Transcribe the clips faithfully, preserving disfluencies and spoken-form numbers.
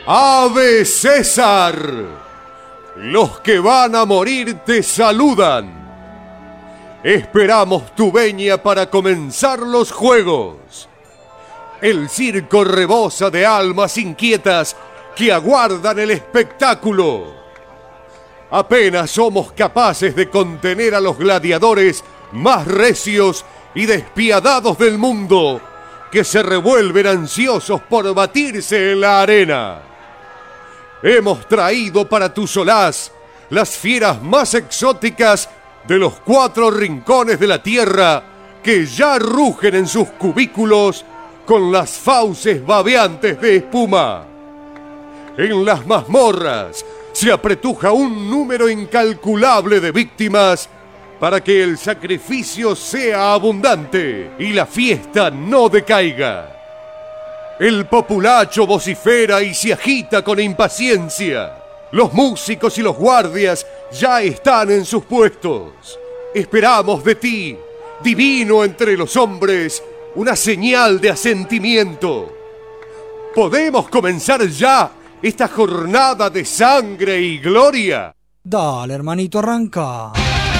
¡Ave César! Los que van a morir te saludan. Esperamos tu venia para comenzar los juegos. El circo rebosa de almas inquietas que aguardan el espectáculo. Apenas somos capaces de contener a los gladiadores más recios y despiadados del mundo, que se revuelven ansiosos por batirse en la arena. Hemos traído para tu solaz las fieras más exóticas de los cuatro rincones de la tierra, que ya rugen en sus cubículos con las fauces babeantes de espuma. En las mazmorras se apretuja un número incalculable de víctimas para que el sacrificio sea abundante y la fiesta no decaiga. El populacho vocifera y se agita con impaciencia. Los músicos y los guardias ya están en sus puestos. Esperamos de ti, divino entre los hombres, una señal de asentimiento. ¿Podemos comenzar ya esta jornada de sangre y gloria? Dale, hermanito, arranca.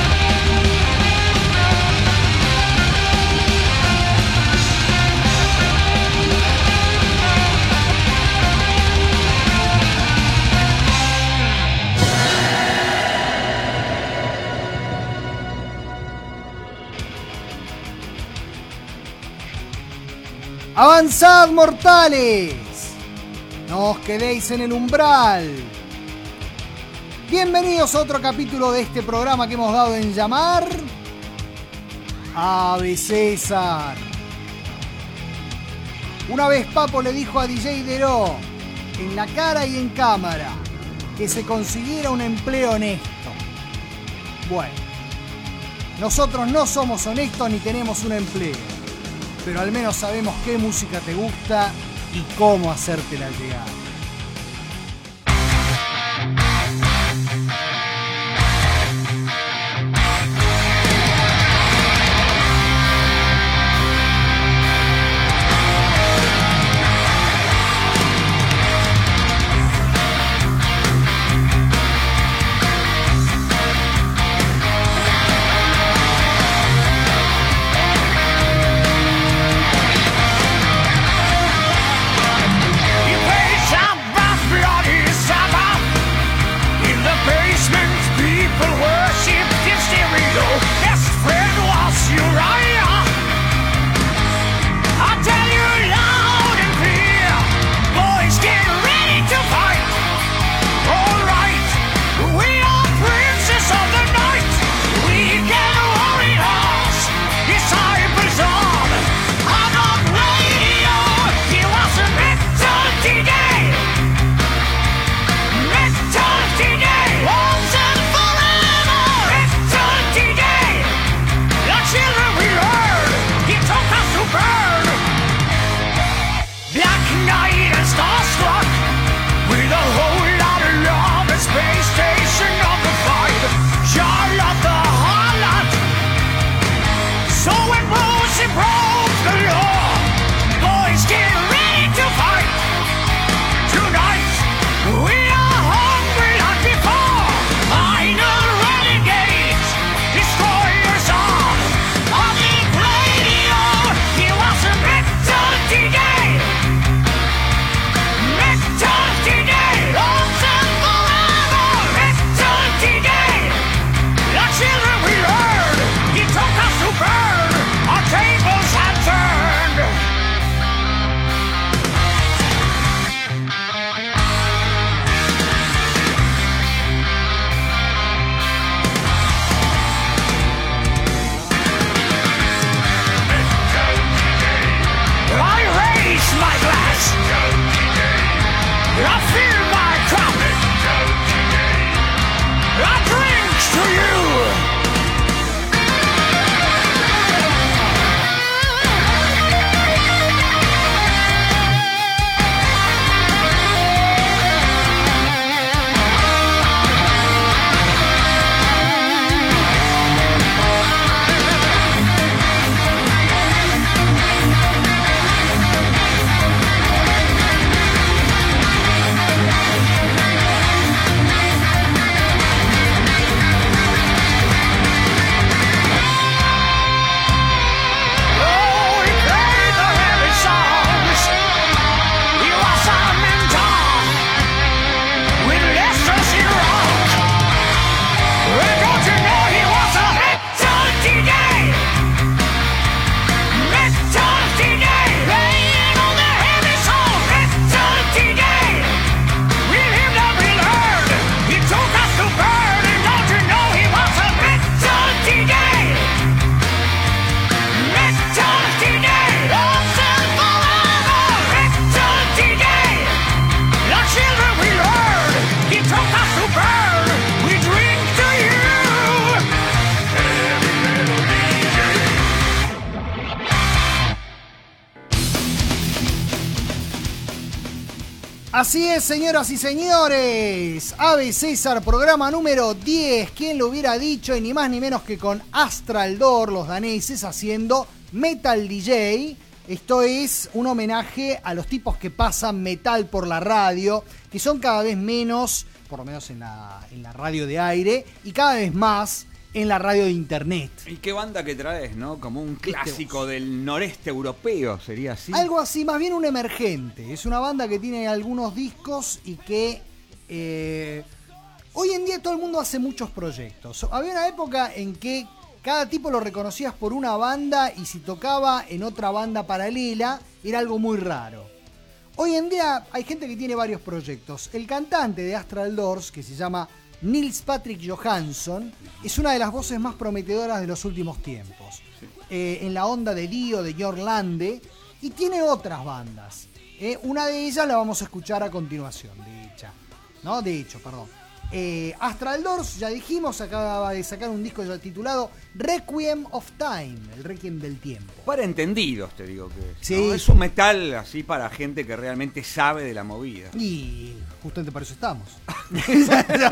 ¡Avanzad, mortales! No os quedéis en el umbral. Bienvenidos a otro capítulo de este programa que hemos dado en llamar Ave César. Una vez Papo le dijo a D J Deró, en la cara y en cámara, que se consiguiera un empleo honesto. Bueno, nosotros no somos honestos ni tenemos un empleo, pero al menos sabemos qué música te gusta y cómo hacértela llegar. Shine Así es, señoras y señores. Ave César, programa número diez. ¿Quién lo hubiera dicho? Y ni más ni menos que con Astraldor, los daneses, haciendo Metal D J. Esto es un homenaje a los tipos que pasan metal por la radio, que son cada vez menos, por lo menos en la, en la radio de aire, y cada vez más en la radio de internet. ¿Y qué banda que traes, no? Como un clásico del noreste europeo, ¿sería así? Algo así, más bien un emergente. Es una banda que tiene algunos discos y que eh, hoy en día todo el mundo hace muchos proyectos. Había una época en que cada tipo lo reconocías por una banda y si tocaba en otra banda paralela era algo muy raro. Hoy en día hay gente que tiene varios proyectos. El cantante de Astral Doors, que se llama Nils Patrick Johansson, es una de las voces más prometedoras de los últimos tiempos. Sí. Eh, en la onda de Dio, de Jörn Lande, y tiene otras bandas. Eh, una de ellas la vamos a escuchar a continuación, de hecho. ¿No? De hecho, perdón. Eh, Astral Doors, ya dijimos, acaba de sacar un disco ya titulado Requiem of Time, el Requiem del Tiempo. Para entendidos, te digo que es. Sí. ¿No? Es un metal así para gente que realmente sabe de la movida. Y justamente para eso estamos. Qué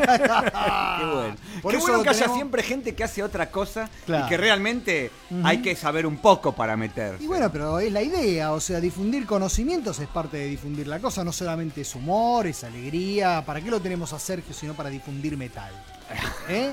bueno. Por Qué eso bueno que tenemos... haya siempre gente que hace otra cosa, claro, y que realmente uh-huh. hay que saber un poco para meterse. Y bueno, pero es la idea, o sea, difundir conocimientos es parte de difundir la cosa, no solamente es humor, es alegría. ¿Para qué lo tenemos a Sergio sino para difundir metal? ¿Eh?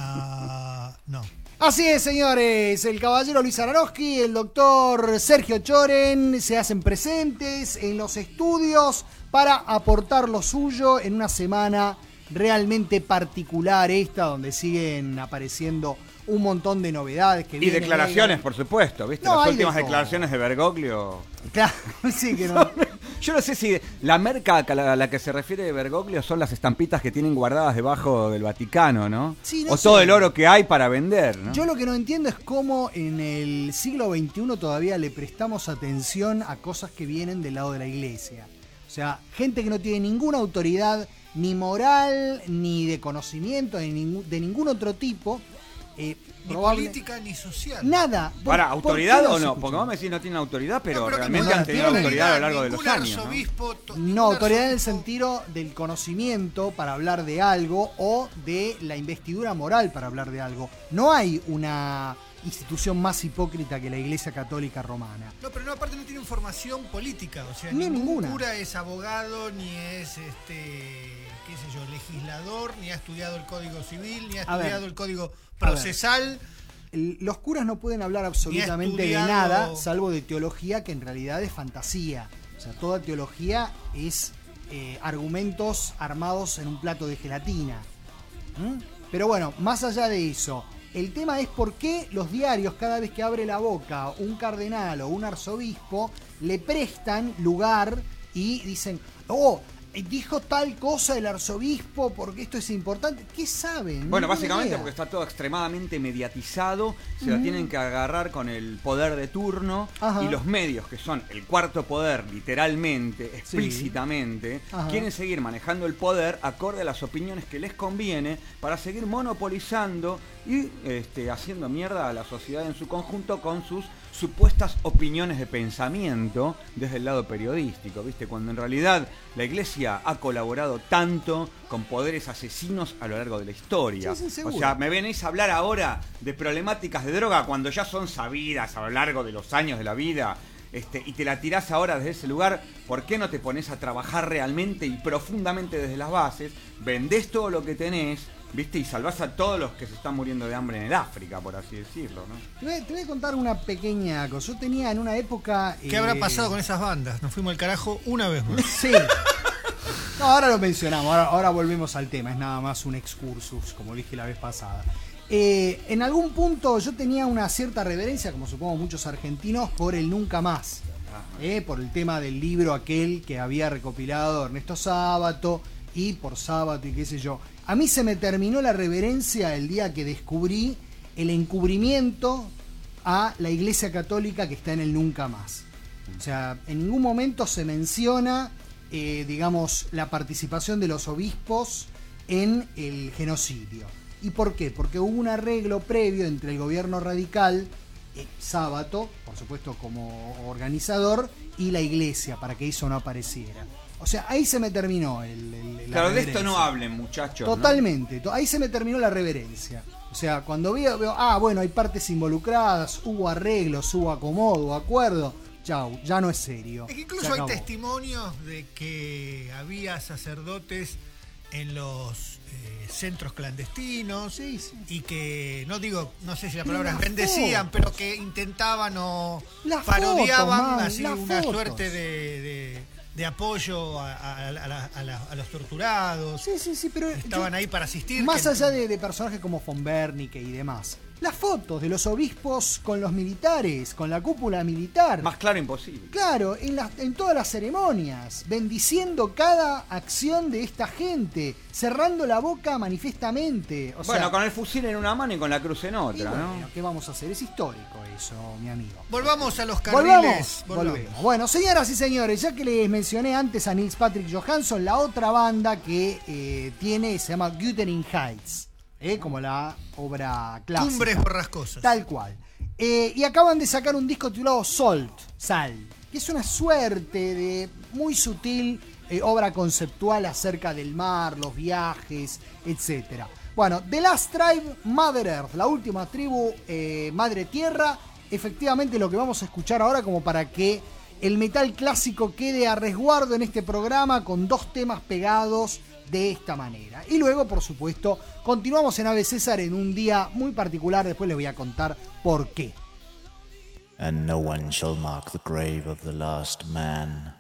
Uh, no. Así es, señores, el caballero Luis Aronofsky, el doctor Sergio Choren se hacen presentes en los estudios para aportar lo suyo en una semana realmente particular esta, donde siguen apareciendo un montón de novedades que y vienen, declaraciones, eh, por supuesto, ¿viste? No, Las hay últimas de todo. declaraciones de Bergoglio. Claro, sí que no. Yo no sé si la merca a la, a la que se refiere Bergoglio son las estampitas que tienen guardadas debajo del Vaticano, ¿no? Sí, no o sé. todo el oro que hay para vender, ¿no? Yo lo que no entiendo es cómo en el siglo veintiuno todavía le prestamos atención a cosas que vienen del lado de la iglesia. O sea, gente que no tiene ninguna autoridad, ni moral, ni de conocimiento, ni ningún, de ningún otro tipo. Eh, ni probable... política ni social. Nada. ¿Para autoridad o no? Escuchan? Porque vos me decís no tienen autoridad, pero, No, pero realmente no, han tenido tienen autoridad a lo largo de los años, ¿no? arzobispo, to- No, autoridad en el arzobispo... sentido del conocimiento para hablar de algo o de la investidura moral para hablar de algo. No hay una institución más hipócrita que la Iglesia Católica Romana. No, pero no, aparte no tiene formación política, o sea, Ni ningún ninguna. cura es abogado, ni es, este, qué sé yo, legislador, ni ha estudiado el Código Civil, ni ha A ver, estudiado el Código Procesal. El- los curas no pueden hablar absolutamente de estudiado- nada, salvo de teología, que en realidad es fantasía. O sea, toda teología es eh, argumentos armados en un plato de gelatina. ¿Mm? Pero bueno, más allá de eso, el tema es por qué los diarios, cada vez que abre la boca un cardenal o un arzobispo, le prestan lugar y dicen, oh, dijo tal cosa el arzobispo porque esto es importante. ¿Qué saben? Bueno, Ni básicamente idea. porque está todo extremadamente mediatizado, se la tienen que agarrar con el poder de turno. Ajá. Y los medios, que son el cuarto poder, literalmente, explícitamente, Ajá. quieren seguir manejando el poder acorde a las opiniones que les conviene para seguir monopolizando y este, haciendo mierda a la sociedad en su conjunto con sus supuestas opiniones de pensamiento desde el lado periodístico, ¿viste? Cuando en realidad la Iglesia ha colaborado tanto con poderes asesinos a lo largo de la historia. Sí, sí, seguro. O sea, me venís a hablar ahora de problemáticas de droga cuando ya son sabidas a lo largo de los años de la vida, este, y te la tirás ahora desde ese lugar. ¿Por qué no te pones a trabajar realmente y profundamente desde las bases? Vendés todo lo que tenés, ¿viste? Y salvás a todos los que se están muriendo de hambre en el África, por así decirlo, ¿no? Te voy, te voy a contar una pequeña cosa. Yo tenía en una época... ¿Qué eh, habrá pasado con esas bandas? Nos fuimos al carajo una vez más. Sí. No, ahora lo mencionamos, ahora, ahora volvemos al tema, es nada más un excursus, como dije la vez pasada. Eh, en algún punto yo tenía una cierta reverencia, como supongo muchos argentinos, por el Nunca Más. Eh, por el tema del libro aquel que había recopilado Ernesto Sábato, y por Sábato y qué sé yo. A mí se me terminó la reverencia el día que descubrí el encubrimiento a la Iglesia Católica que está en el Nunca Más. O sea, en ningún momento se menciona, eh, digamos, la participación de los obispos en el genocidio. ¿Y por qué? Porque hubo un arreglo previo entre el gobierno radical, eh, Sábato, por supuesto como organizador, y la Iglesia para que eso no apareciera. O sea, ahí se me terminó el, el la Claro, de esto reverencia. no hablen, muchachos. Totalmente, ¿no? Ahí se me terminó la reverencia. O sea, cuando veo, veo, ah, bueno, hay partes involucradas, hubo arreglos, hubo acomodo, hubo acuerdo. Chau, ya no es serio. Es que incluso hay testimonios de que había sacerdotes en los eh, centros clandestinos, sí, sí. y que, no digo, no sé si la Pero palabra las bendecían, fotos. pero que intentaban o Las parodiaban fotos, man, así las una fotos. suerte de, de, de apoyo a, a- a la- a la- a los torturados. Sí, sí, sí, pero Estaban yo- ahí para asistir. más que- allá de, de personajes como von Bernicke y demás. Las fotos de los obispos con los militares, con la cúpula militar. Más claro imposible. Claro, en, las, en todas las ceremonias, bendiciendo cada acción de esta gente, cerrando la boca manifiestamente. O Bueno, sea, con el fusil en una mano y con la cruz en y otra, bueno, ¿no? ¿qué vamos a hacer? Es histórico eso, mi amigo. Volvamos a los Volvamos, carriles. volvemos. Bueno, señoras y señores, ya que les mencioné antes a Nils Patrick Johansson, la otra banda que eh, tiene se llama Wuthering Heights, eh, como la obra clásica. Cumbres borrascosas. Tal cual. Eh, y acaban de sacar un disco titulado Salt, Sal, que es una suerte de muy sutil eh, obra conceptual acerca del mar, los viajes, etcétera. Bueno, The Last Tribe, Mother Earth, la última tribu, eh, Madre Tierra, efectivamente lo que vamos a escuchar ahora como para que el metal clásico quede a resguardo en este programa con dos temas pegados de esta manera. Y luego, por supuesto, continuamos en Ave César en un día muy particular, después les voy a contar por qué. And no one shall mark the grave of the last man.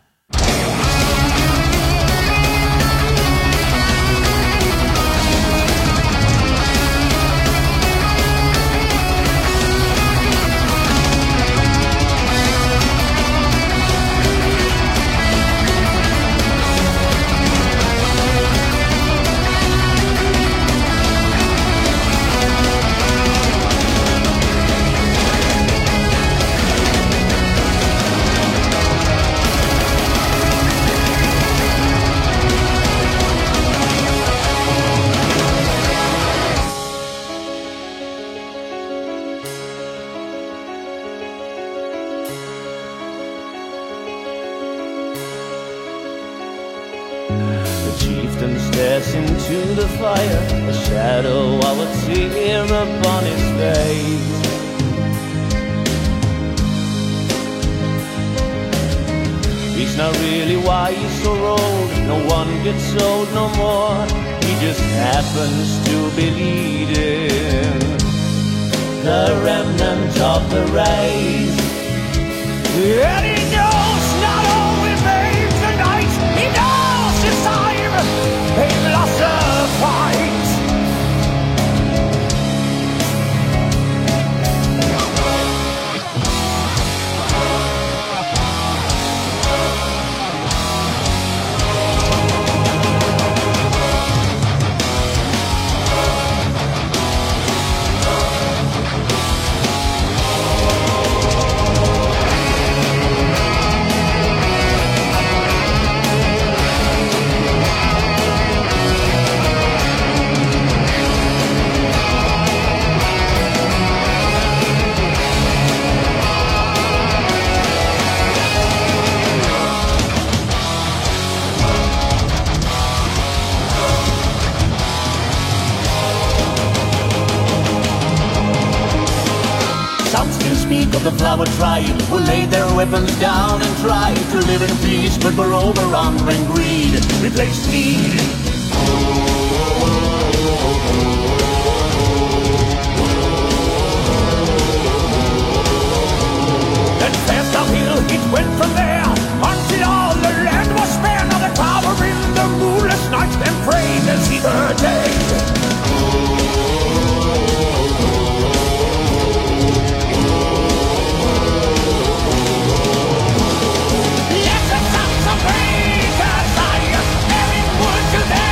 Chieftain stares into the fire, a shadow of a tear upon his face. He's not really wise or old, no one gets old no more. He just happens to be leading the remnant of the race. And he knows not all remains tonight, he knows his time. They've lost a fight. Speak of the flower tribe who laid their weapons down and tried to live in peace, but were overrun when greed replaced need. Then fast uphill it went from there, until all the land was bare. Now the tower in the moonless night and prayed to see the day. To them.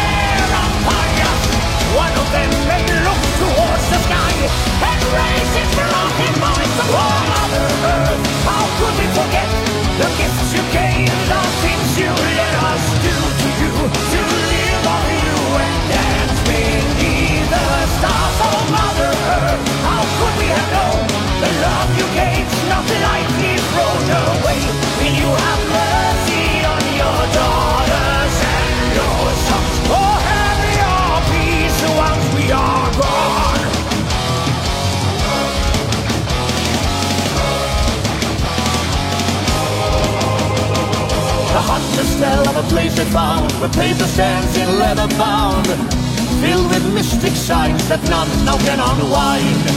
a place they found where paper stands in leather bound, filled with mystic signs that none now can unwind.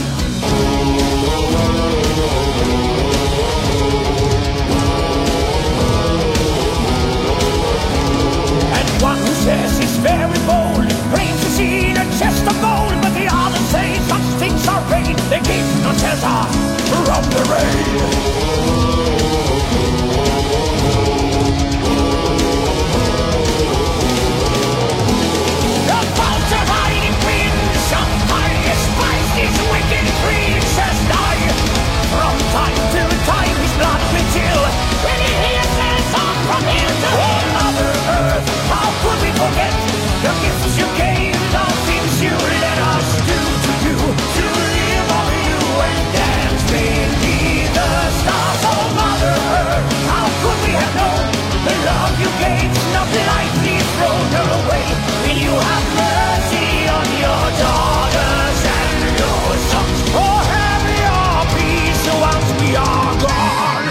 And one who says he's very bold brings his in a chest of gold, but the others say such things are vain. They give no shelter from the rain. From time to time his blood will chill when he hears a song from hill to hill. Mother Earth, how could we forget the gifts you gave, the things you let us do to you, to live on you and dance beneath the stars. Oh Mother Earth, how could we have known the love you gave, not lightly thrown away? Will you have mercy on your daughters and your sons? Oh, once we are gone.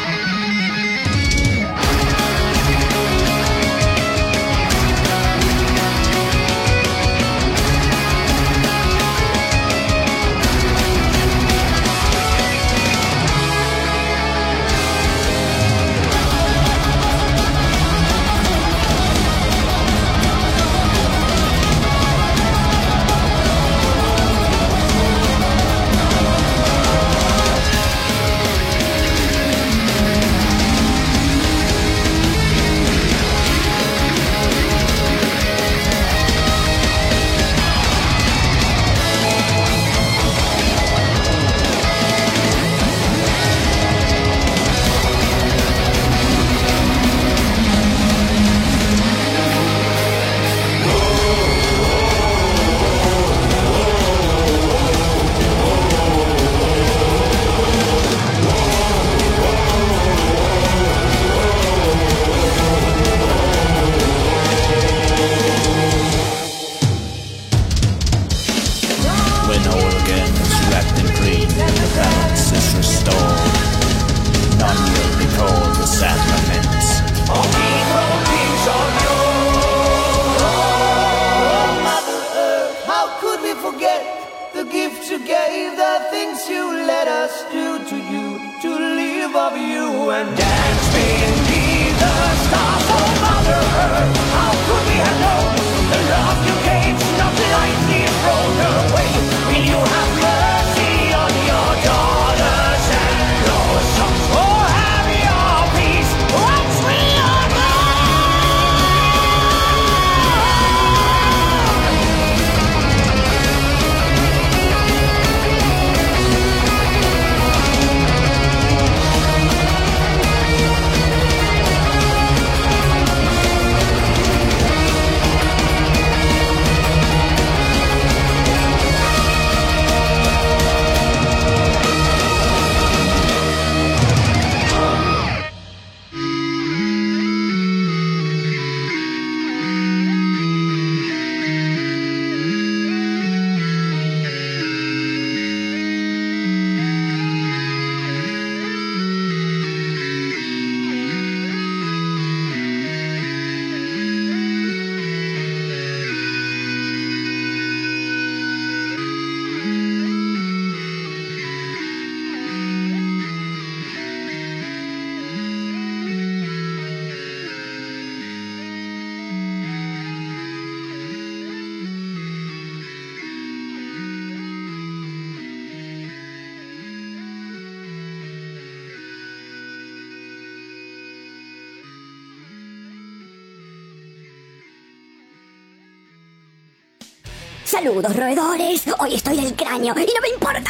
Saludos, roedores. Hoy estoy del cráneo y no me importa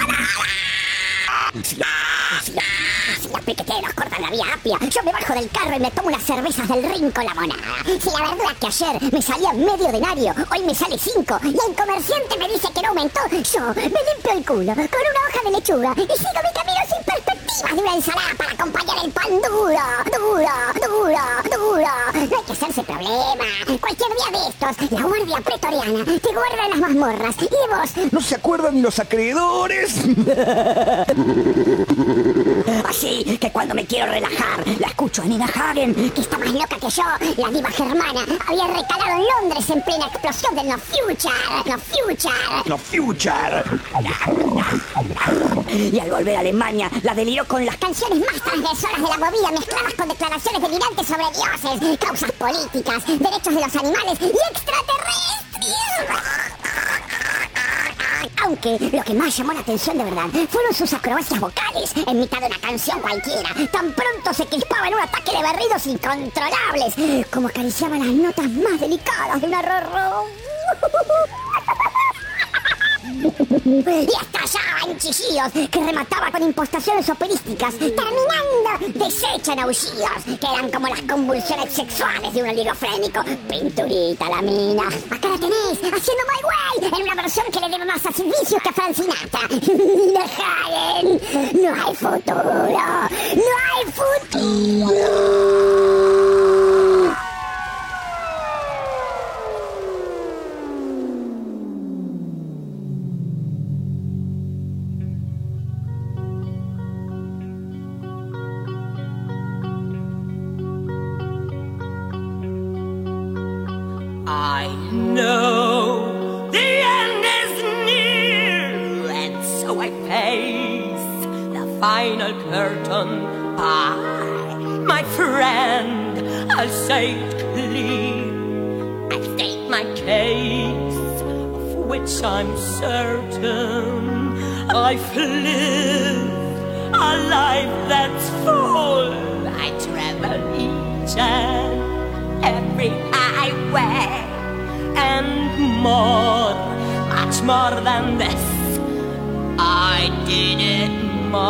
nada. Si, la, si, la, si las piqueteros cortan la vía apia, yo me bajo del carro y me tomo unas cervezas del Rinco La Monada. Si la verdad que ayer me salía medio denario, hoy me sale cinco, y el comerciante me dice que no aumentó, yo me limpio el culo con una hoja de lechuga y sigo mi camino sin perspectivas de una ensalada para acompañar el pan duro, duro, duro, duro. No hay que hacerse problema. Cualquier día de estos, la guardia pretoriana te guarda en las mazmorras. ¿Y vos? ¿No se acuerdan ni los acreedores? Así sí, que cuando me quiero relajar, la escucho a Nina Hagen, que está más loca que yo. La diva germana había recalado en Londres en plena explosión del No Future, No Future, No Future. Y al volver a Alemania, la deliró con las canciones más transgresoras de la movida, mezcladas con declaraciones delirantes sobre dioses, causas políticas, derechos de los animales y extraterrestres. Aunque lo que más llamó la atención de verdad fueron sus acrobacias vocales en mitad de una canción cualquiera. Tan pronto se crispaba en un ataque de berridos incontrolables, como acariciaba las notas más delicadas de una rorro. Y estallaba en chillidos que remataba con impostaciones operísticas, terminando deshecha en aullidos que eran como las convulsiones sexuales de un oligofrénico. Pinturita la mina. Acá la tenés, haciendo My Way, en una versión que le debe más a Silvicius que a Frank Sinatra. No Hagen, no hay futuro, no hay futuro. I know the end is near, and so I face the final curtain. I, my friend, I'll say it clear. I state my case, of which I'm certain. I've lived a life that's full. I travel each and every highway, and more, much more than this, I did it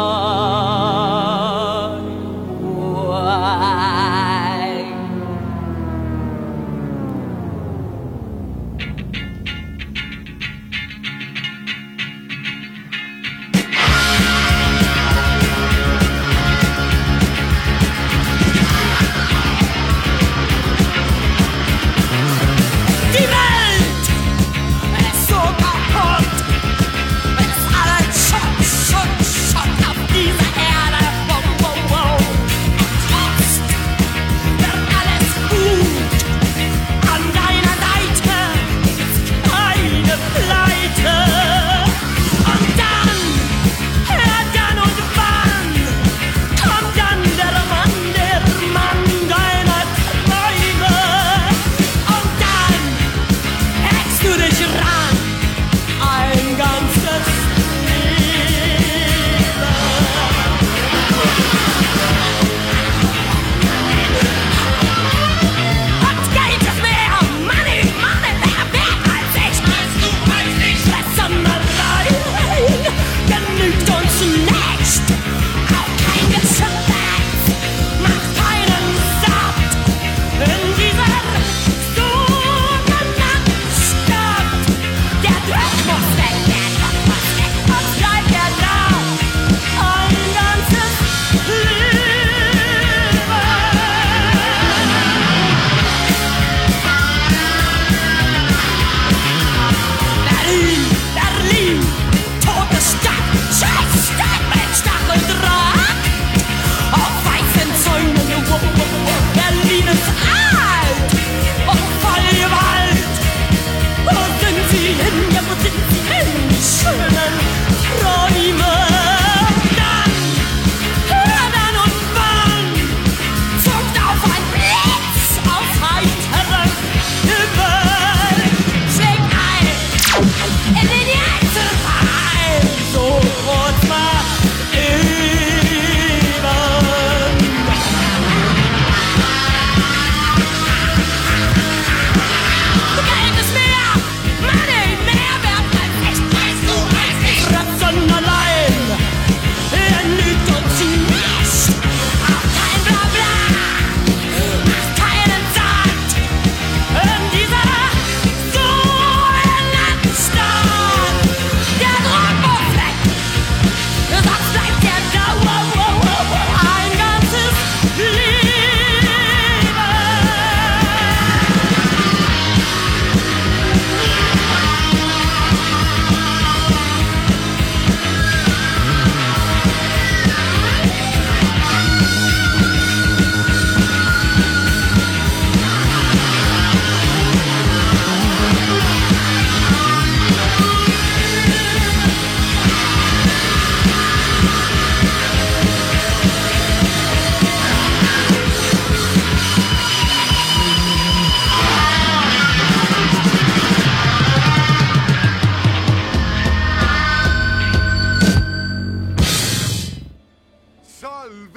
my way. These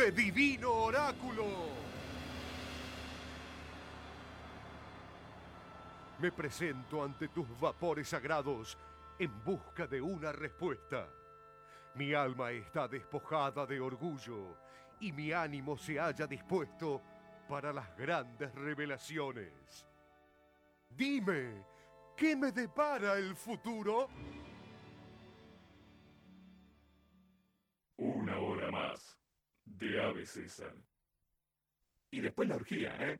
Recibe, divino oráculo. Me presento ante tus vapores sagrados en busca de una respuesta. Mi alma está despojada de orgullo y mi ánimo se halla dispuesto para las grandes revelaciones. Dime, ¿qué me depara el futuro? Una hora más de Ave César. Y después la orgía, ¿eh?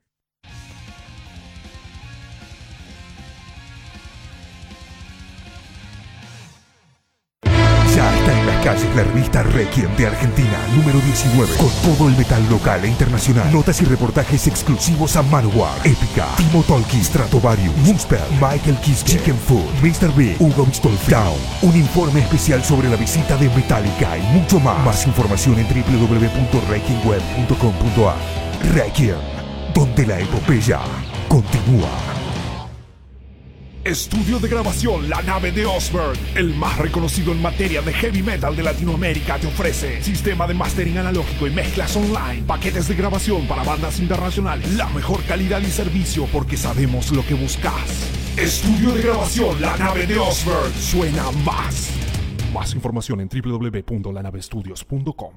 Ya está en las calles la revista Requiem de Argentina, número diecinueve, con todo el metal local e internacional. Notas y reportajes exclusivos a Manowar, Épica, Timo Tolkki, Stratovarius, Moonspell, Michael Kiske, Chicken Food, mister Big, Hugo Bistolfi, Down. Un informe especial sobre la visita de Metallica y mucho más. Más información en doble u doble u doble u punto requiem web punto com punto a r. Requiem, donde la epopeya continúa. Estudio de grabación La Nave de Osberg, el más reconocido en materia de heavy metal de Latinoamérica, te ofrece sistema de mastering analógico y mezclas online, paquetes de grabación para bandas internacionales, la mejor calidad y servicio porque sabemos lo que buscas. Estudio de grabación La Nave de Osberg, suena más. Más información en doble u doble u doble u punto la nave estudios punto com.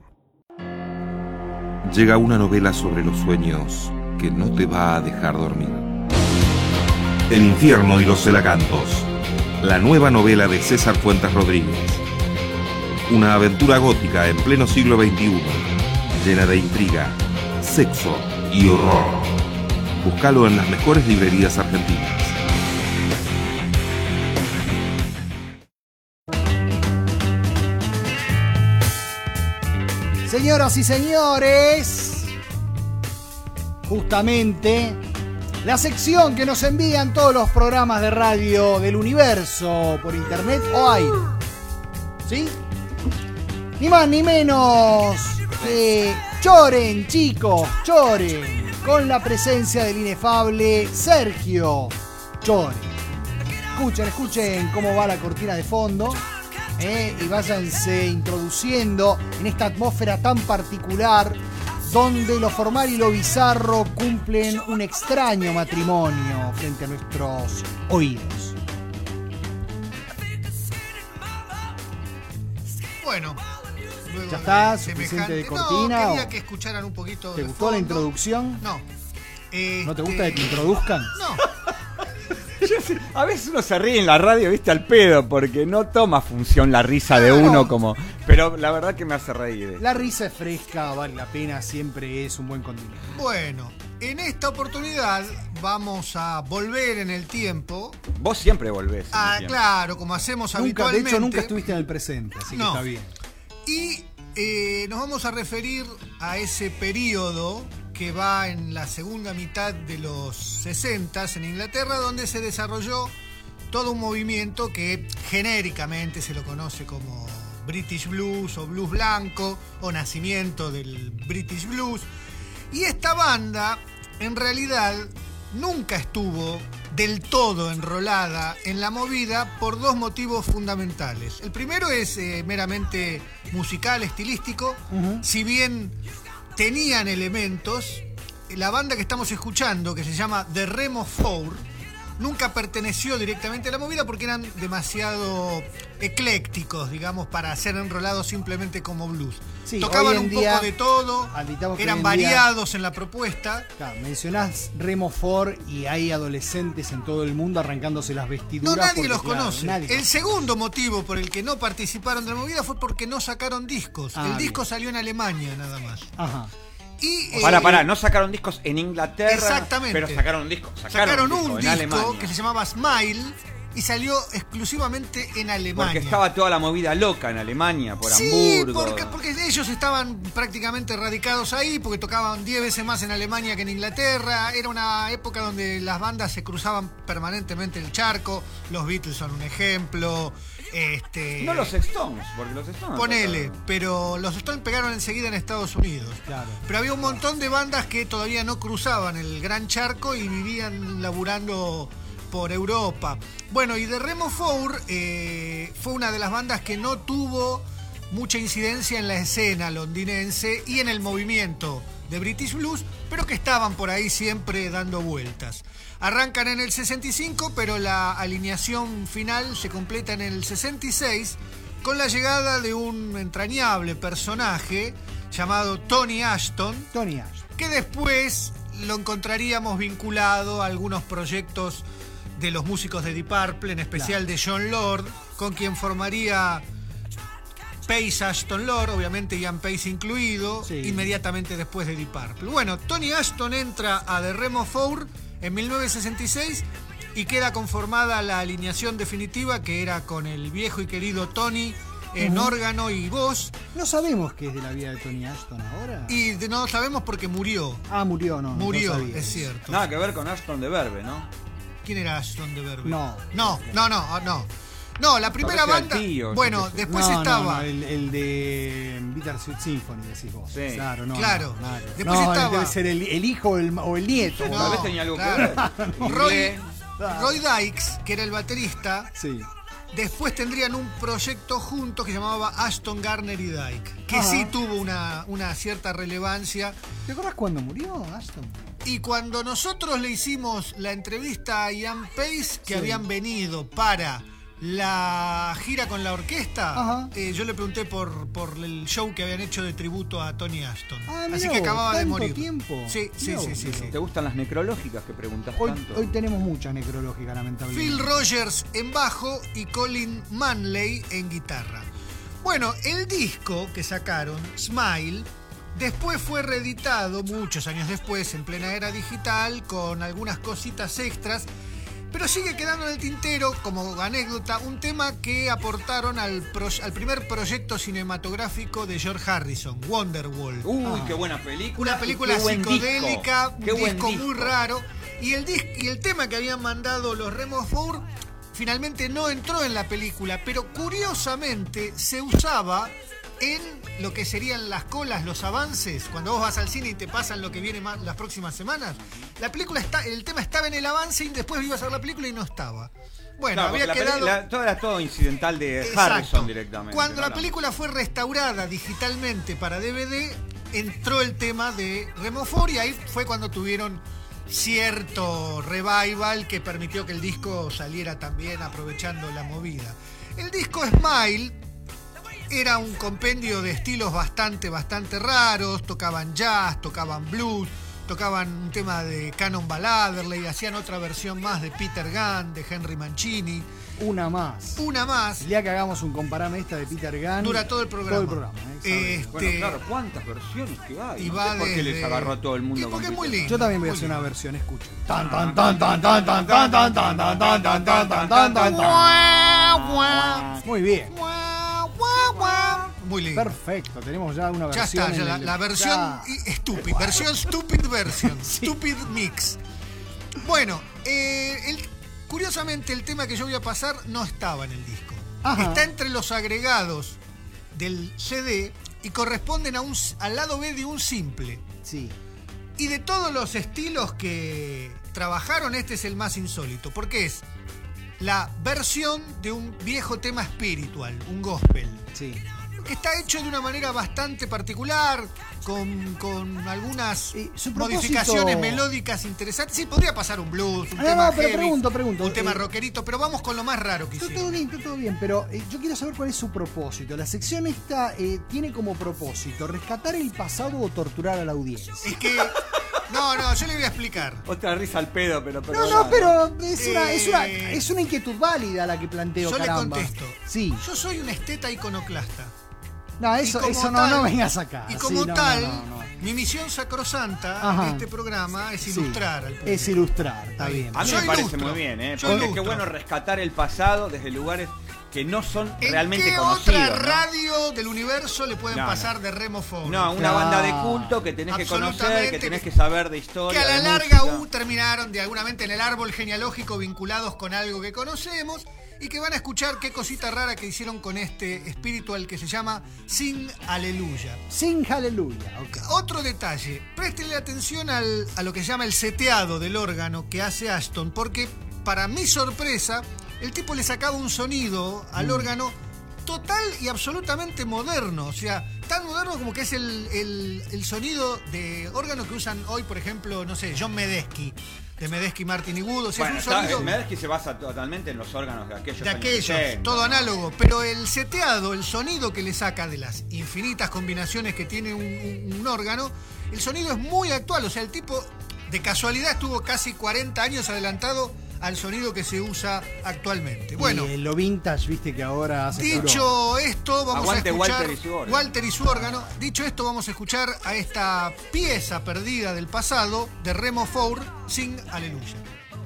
Llega una novela sobre los sueños que no te va a dejar dormir. El infierno y los celacantos, la nueva novela de César Fuentes Rodríguez. Una aventura gótica en pleno siglo veintiuno, llena de intriga, sexo y horror. Búscalo en las mejores librerías argentinas. Señoras y señores, justamente la sección que nos envían todos los programas de radio del universo por internet o aire. ¿Sí? Ni más ni menos que choren, chicos, choren, con la presencia del inefable Sergio Choren. Escuchen, escuchen cómo va la cortina de fondo, ¿eh? Y váyanse introduciendo en esta atmósfera tan particular donde lo formal y lo bizarro cumplen un extraño matrimonio frente a nuestros oídos. Bueno, luego ya está, de suficiente de semejante- cortina. No, quería o- que escucharan un poquito. ¿Te de gustó la fondo. introducción? No. ¿No te gusta que te introduzcan? No. A veces uno se ríe en la radio, viste, al pedo, porque no toma función la risa de Claro. uno como... Pero la verdad que me hace reír. La risa es fresca, vale la pena, siempre es un buen condimento. Bueno, en esta oportunidad vamos a volver en el tiempo. Vos siempre volvés. en Ah, el tiempo. claro, como hacemos Nunca, de habitualmente. hecho, nunca estuviste en el presente, así No. que está bien. Y eh, nos vamos a referir a ese periodo que va en la segunda mitad de los sesentas en Inglaterra, donde se desarrolló todo un movimiento que genéricamente se lo conoce como British Blues o Blues Blanco o nacimiento del British Blues. Y esta banda, en realidad, nunca estuvo del todo enrolada en la movida por dos motivos fundamentales. El primero es eh, meramente musical, estilístico. Uh-huh. Si bien tenían elementos, la banda que estamos escuchando, que se llama The Remo Four, nunca perteneció directamente a la movida porque eran demasiado eclécticos, digamos, para ser enrolados simplemente como blues. Sí, Tocaban hoy en un día, poco de todo, admitamos que eran hoy en día- variados en la propuesta. Claro, mencionás Remo Ford y hay adolescentes en todo el mundo arrancándose las No, vestiduras. nadie porque, los claro, conoce. nadie El los- segundo motivo por el que no participaron de la movida fue porque no sacaron discos. Ah, el bien. disco salió en Alemania nada más. Ajá. Y, Pará, eh, pará, no sacaron discos en Inglaterra. Exactamente. Pero sacaron un disco. Sacaron, Sacaron un disco un en disco Alemania. que se llamaba Smile y salió exclusivamente en Alemania. Porque estaba toda la movida loca en Alemania, por Sí, Hamburgo. porque, porque ellos estaban prácticamente radicados ahí, porque tocaban diez veces más en Alemania que en Inglaterra. Era una época donde las bandas se cruzaban permanentemente el charco. Los Beatles son un ejemplo. Este, No los Stones, porque los Stones. Ponele, tocaron. pero los Stones pegaron enseguida en Estados Unidos. Claro. Pero había un montón de bandas que todavía no cruzaban el gran charco y vivían laburando por Europa. Bueno, y The Remo Four eh, fue una de las bandas que no tuvo mucha incidencia en la escena londinense y en el movimiento de British Blues, pero que estaban por ahí siempre dando vueltas. Arrancan en el sesenta y cinco, pero la alineación final se completa en el sesenta y seis con la llegada de un entrañable personaje llamado Tony Ashton, Tony Ashton, que después lo encontraríamos vinculado a algunos proyectos de los músicos de Deep Purple, en especial de John Lord, con quien formaría Pace Ashton Lord, obviamente Ian Pace incluido, sí, inmediatamente después de Deep Purple. Bueno, Tony Ashton entra a The Remo Four en mil novecientos sesenta y seis y queda conformada la alineación definitiva, que era con el viejo y querido Tony en uh-huh. órgano y voz. No sabemos qué es de la vida de Tony Ashton ahora. Y de, no sabemos porque murió. Ah, murió, no. Murió, no sabía, es cierto. Nada que ver con Ashton de Verbe, ¿no? ¿Quién era Ashton de Verbe? No. No, no, no, no. No, la primera banda. Tío, bueno, sí, después no, estaba. No, no, el, el de Bittersweet Symphony, decís vos. Sí. Claro, no. Claro. No, claro. Después no, estaba. Debe ser el, el hijo o el, o el nieto. No, tal vez tenía algo claro. que ver. Roy, Roy Dykes, que era el baterista. Sí. Después tendrían un proyecto juntos que se llamaba Ashton, Garner y Dyke, que Ajá. sí tuvo una, una cierta relevancia. ¿Te acuerdas cuándo murió Ashton? Y cuando nosotros le hicimos la entrevista a Ian Pace, que sí. habían venido para la gira con la orquesta, eh, yo le pregunté por, por el show que habían hecho de tributo a Tony Ashton. Ah, Así que acababa de morir. Tiempo? Sí, sí, no, sí, sí, sí. ¿Te gustan las necrológicas que preguntas hoy, tanto? Hoy tenemos muchas necrológicas, lamentablemente. Phil Rogers en bajo y Colin Manley en guitarra. Bueno, el disco que sacaron, Smile, después fue reeditado muchos años después en plena era digital con algunas cositas extras, pero sigue quedando en el tintero como anécdota un tema que aportaron al, pro, al primer proyecto cinematográfico de George Harrison, Wonderwall. Uy, ah. qué buena película. Una película psicodélica, un disco, disco muy raro. Y el, disc, y el tema que habían mandado los Remo Four finalmente no entró en la película, pero curiosamente se usaba en lo que serían las colas, los avances, cuando vos vas al cine y te pasan lo que viene más las próximas semanas. La película está, el tema estaba en el avance y después ibas a ver la película y no estaba. Bueno, claro, había la quedado. La, todo era todo incidental de Exacto. Harrison directamente. Cuando no, la película fue restaurada digitalmente para D V D, entró el tema de Remo Four y ahí fue cuando tuvieron cierto revival que permitió que el disco saliera también aprovechando la movida. El disco Smile era un compendio de estilos bastante, bastante raros. Tocaban jazz, tocaban blues, tocaban un tema de Canon Balladerley, hacían otra versión más de Peter Gunn, de Henry Mancini. Una más. Una más. El día que hagamos un comparame esta de Peter Gunn. Dura todo el programa. Todo el programa. ¿eh? Este... Bueno, claro, ¿cuántas versiones que hay? Y no va sé por qué desde... les agarró a todo el mundo. Y porque es muy lindo. Yo también voy a muy hacer lindo. una versión, escucho. Tan tan tan tan tan tan tan tan tan tan tan tan tan tan tan tan. Muy bien. Muy lindo. Perfecto, tenemos ya una versión. Ya está, ya la, el... la versión ya. stupid, versión stupid version, sí. Stupid mix. Bueno, eh, el, curiosamente el tema que yo voy a pasar no estaba en el disco. Ajá. Está entre los agregados del C D y corresponden a un, al lado B de un simple. Sí. Y de todos los estilos que trabajaron, este es el más insólito, porque es la versión de un viejo tema espiritual, un gospel. Sí. Que está hecho de una manera bastante particular, con, con algunas eh, modificaciones melódicas interesantes. Sí, podría pasar un blues, un no, tema no, pero heavy, pregunto, pregunto, un tema eh, rockerito, pero vamos con lo más raro que hicieron. Todo bien, todo bien, pero eh, yo quiero saber cuál es su propósito. La sección esta eh, tiene como propósito rescatar el pasado o torturar a la audiencia. Es que... No, no, yo le voy a explicar. Otra risa al pedo, pero... pero no, no, pero es, eh... una, es, una, es una inquietud válida la que planteo, yo caramba. Yo le contesto. Sí. Yo soy un esteta iconoclasta. No, eso, eso no, tal, no vengas acá. Y como sí, no, tal, no, no, no. mi misión sacrosanta Ajá. en este programa es ilustrar sí, al público. Es ilustrar, está bien. A mí yo me parece ilustro, muy bien, ¿eh? Yo Porque ilustro. qué bueno rescatar el pasado desde lugares que no son ¿En realmente qué conocidos. otra ¿no? radio del universo le pueden no, pasar no. de Remo Four? No, una claro. banda de culto que tenés que conocer, que tenés que saber de historia. Que a la de larga música. uh, terminaron de alguna mente en el árbol genealógico vinculados con algo que conocemos y que van a escuchar qué cosita rara que hicieron con este espiritual que se llama Sing Aleluya. Sing Aleluya, ok. Otro detalle, préstenle atención al, a lo que se llama el seteado del órgano que hace Ashton, porque para mi sorpresa, el tipo le sacaba un sonido al mm. órgano total y absolutamente moderno. O sea, tan moderno como que es el, el, el sonido de órgano que usan hoy, por ejemplo, no sé, John Medeski. De Medeski, Martin y Wood. O sea, bueno, es un sonido... Medeski se basa totalmente en los órganos de aquellos. De aquellos, sesenta, todo ¿no? análogo. Pero el seteado, el sonido que le saca de las infinitas combinaciones que tiene un, un, un órgano, el sonido es muy actual. O sea, el tipo de casualidad estuvo casi cuarenta años adelantado al sonido que se usa actualmente. Bueno, y lo vintage, viste que ahora hace dicho furor. esto, vamos Aguante a escuchar Walter y su órgano. Walter y su órgano. Dicho esto, vamos a escuchar a esta pieza perdida del pasado de Remo Four, Sing Aleluya.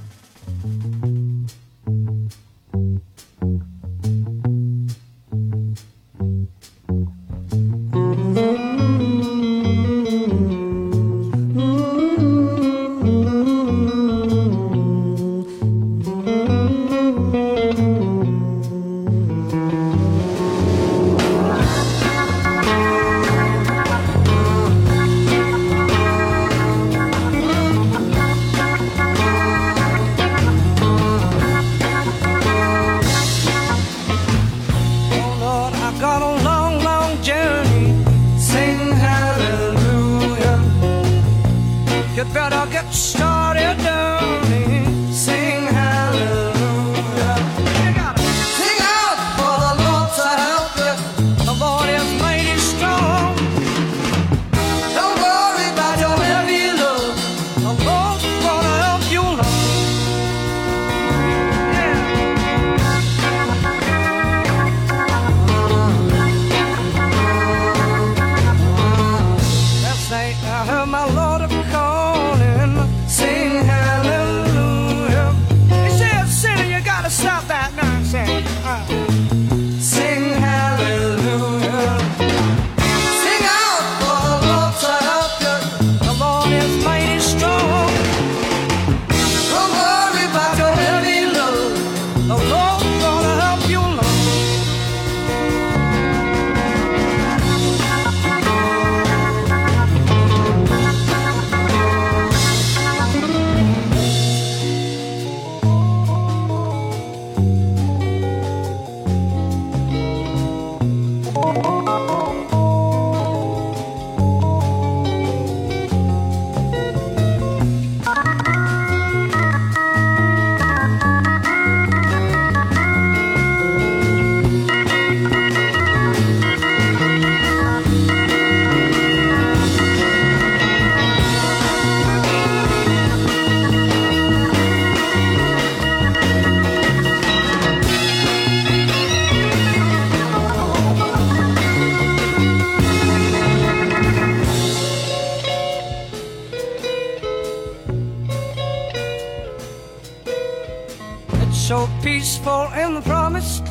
So peaceful in the promised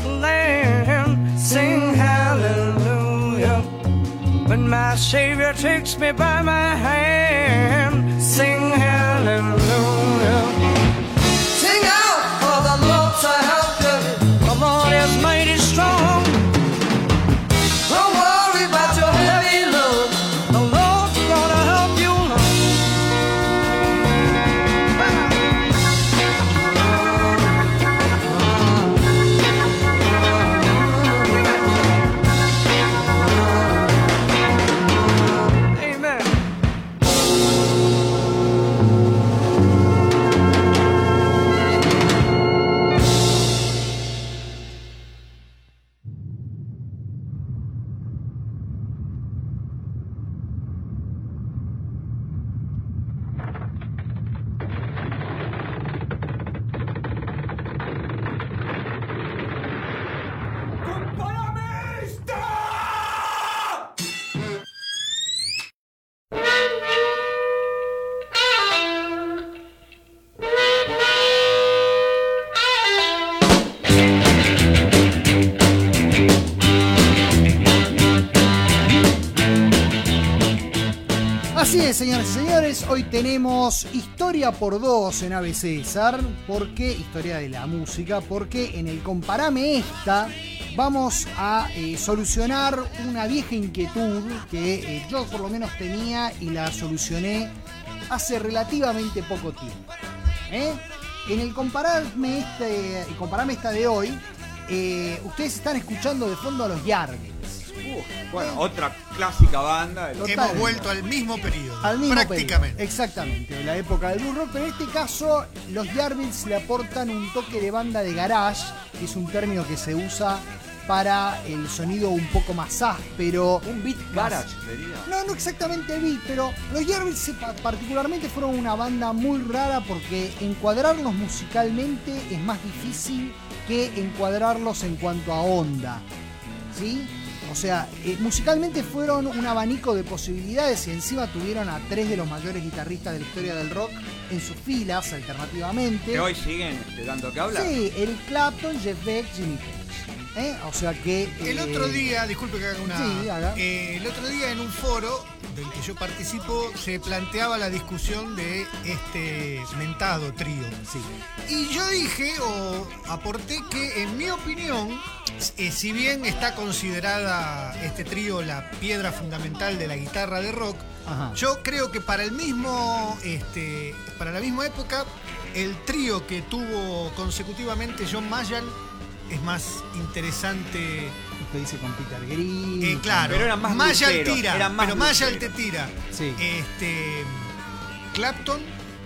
land, sing hallelujah. When my Savior takes me by my hand, sing hallelujah. Sing out for the Lord to help you, the Lord is mighty strong. Don't worry about your heavy load, the Lord's gonna help you along. Así es, señoras y señores, hoy tenemos historia por dos en A B César. ¿Por qué? Historia de la música, porque en el Comparame Esta vamos a eh, solucionar una vieja inquietud que eh, yo por lo menos tenía y la solucioné hace relativamente poco tiempo. ¿eh? En el Comparame Este, el Comparame Esta de hoy eh, ustedes están escuchando de fondo a los Yardbirds. Uh, bueno, otra clásica banda. Total. Hemos vuelto al mismo periodo. Al mismo prácticamente. Periodo, exactamente, la época del blues rock, pero en este caso los Yardbirds le aportan un toque de banda de garage, que es un término que se usa para el sonido un poco más áspero. Un beat garage, sería. No, no exactamente beat, pero los Yardbirds particularmente fueron una banda muy rara porque encuadrarlos musicalmente es más difícil que encuadrarlos en cuanto a onda, ¿sí? O sea, eh, musicalmente fueron un abanico de posibilidades y encima tuvieron a tres de los mayores guitarristas de la historia del rock en sus filas, alternativamente. Que hoy siguen este, dando que hablar. Sí, Eric Clapton, Jeff Beck, Jimmy Page. ¿Eh? O sea que... El eh, otro día, disculpe que haga una... Sí, haga. Eh, el otro día en un foro del que yo participo se planteaba la discusión de este mentado trío. Sí. Y yo dije o aporté que en mi opinión, eh, si bien está considerada este trío la piedra fundamental de la guitarra de rock, Ajá. yo creo que para el mismo, este, para la misma época, el trío que tuvo consecutivamente John Mayall es más interesante. Usted dice con Peter Green. Eh, claro, pero eran más Mayall luceros, tira, eran más pero Mayall luceros. te tira. Sí. Este, Clapton,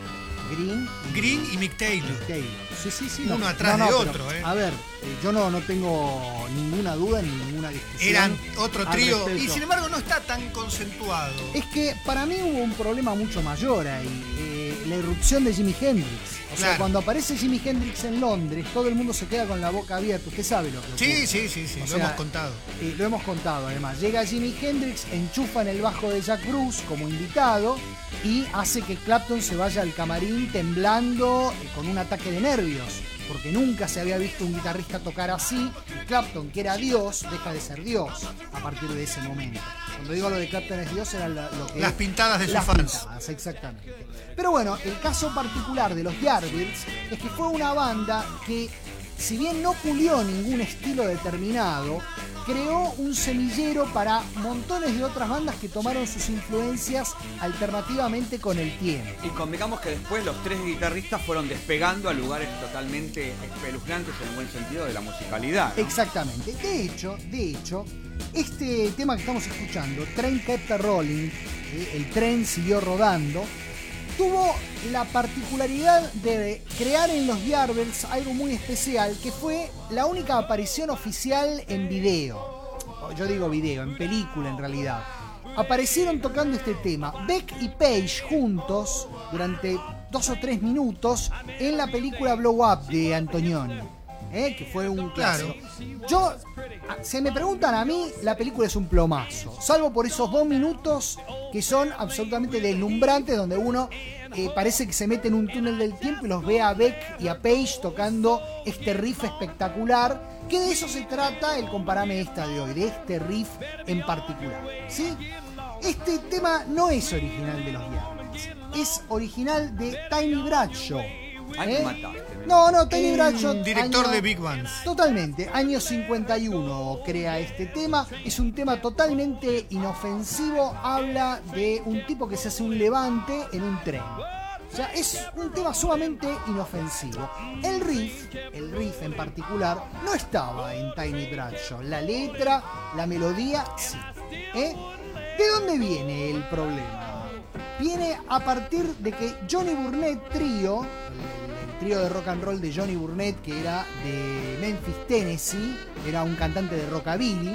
Green, Green y Mick Taylor. Mick Taylor. Sí, sí, sí. Uno no, atrás no, de no, otro, pero, eh. A ver, eh, yo no, no tengo ninguna duda ni ninguna discusión. Eran otro al trío respecto. y sin embargo no está tan concentuado. Es que para mí hubo un problema mucho mayor ahí. Eh, la irrupción de Jimi Hendrix. O sea, Claro. cuando aparece Jimi Hendrix en Londres, todo el mundo se queda con la boca abierta. Usted sabe lo que ocurre. Sí, sí, sí, sí, O lo sea, hemos contado. Eh, lo hemos contado además. Llega Jimi Hendrix, enchufa en el bajo de Jack Bruce como invitado y hace que Clapton se vaya al camarín temblando eh, con un ataque de nervios. Porque nunca se había visto un guitarrista tocar así. Y Clapton, que era Dios, deja de ser Dios a partir de ese momento. Cuando digo lo de Clapton es Dios, era lo, lo que Las es- pintadas de sus las fans. pintadas, exactamente. Pero bueno, el caso particular de los Yardbirds es que fue una banda que, si bien no pulió ningún estilo determinado, creó un semillero para montones de otras bandas que tomaron sus influencias alternativamente con el tiempo. Y convengamos que después los tres guitarristas fueron despegando a lugares totalmente espeluznantes en el buen sentido de la musicalidad, ¿no? Exactamente. De hecho, de hecho, este tema que estamos escuchando, Train Kept a Rolling, eh, el tren siguió rodando, tuvo la particularidad de crear en los Yardbirds algo muy especial, que fue la única aparición oficial en video. Yo digo video, en película en realidad. Aparecieron tocando este tema Beck y Page juntos durante dos o tres minutos en la película Blow Up de Antonioni. ¿Eh? Que fue un clásico. Yo, si me preguntan a mí, la película es un plomazo, salvo por esos dos minutos que son absolutamente deslumbrantes, donde uno eh, parece que se mete en un túnel del tiempo y los ve a Beck y a Page tocando este riff espectacular, que de eso se trata el Comparame esta de hoy, de este riff en particular, ¿sí? Este tema no es original de los Yardbirds, es original de Tiny Bradshaw. Ay, ¿eh? me mataste. No, no, Tiny Un Bradshaw. director año- de Big Bands. Totalmente, año cincuenta y uno crea este tema. Es un tema totalmente inofensivo. Habla de un tipo que se hace un levante en un tren. O sea, es un tema sumamente inofensivo. El riff, el riff en particular, no estaba en Tiny Bradshaw. La letra, la melodía, sí. ¿Eh? ¿De dónde viene el problema? Viene a partir de que Johnny Burnett Trio, el, el trío de rock and roll de Johnny Burnett, que era de Memphis, Tennessee, era un cantante de rockabilly,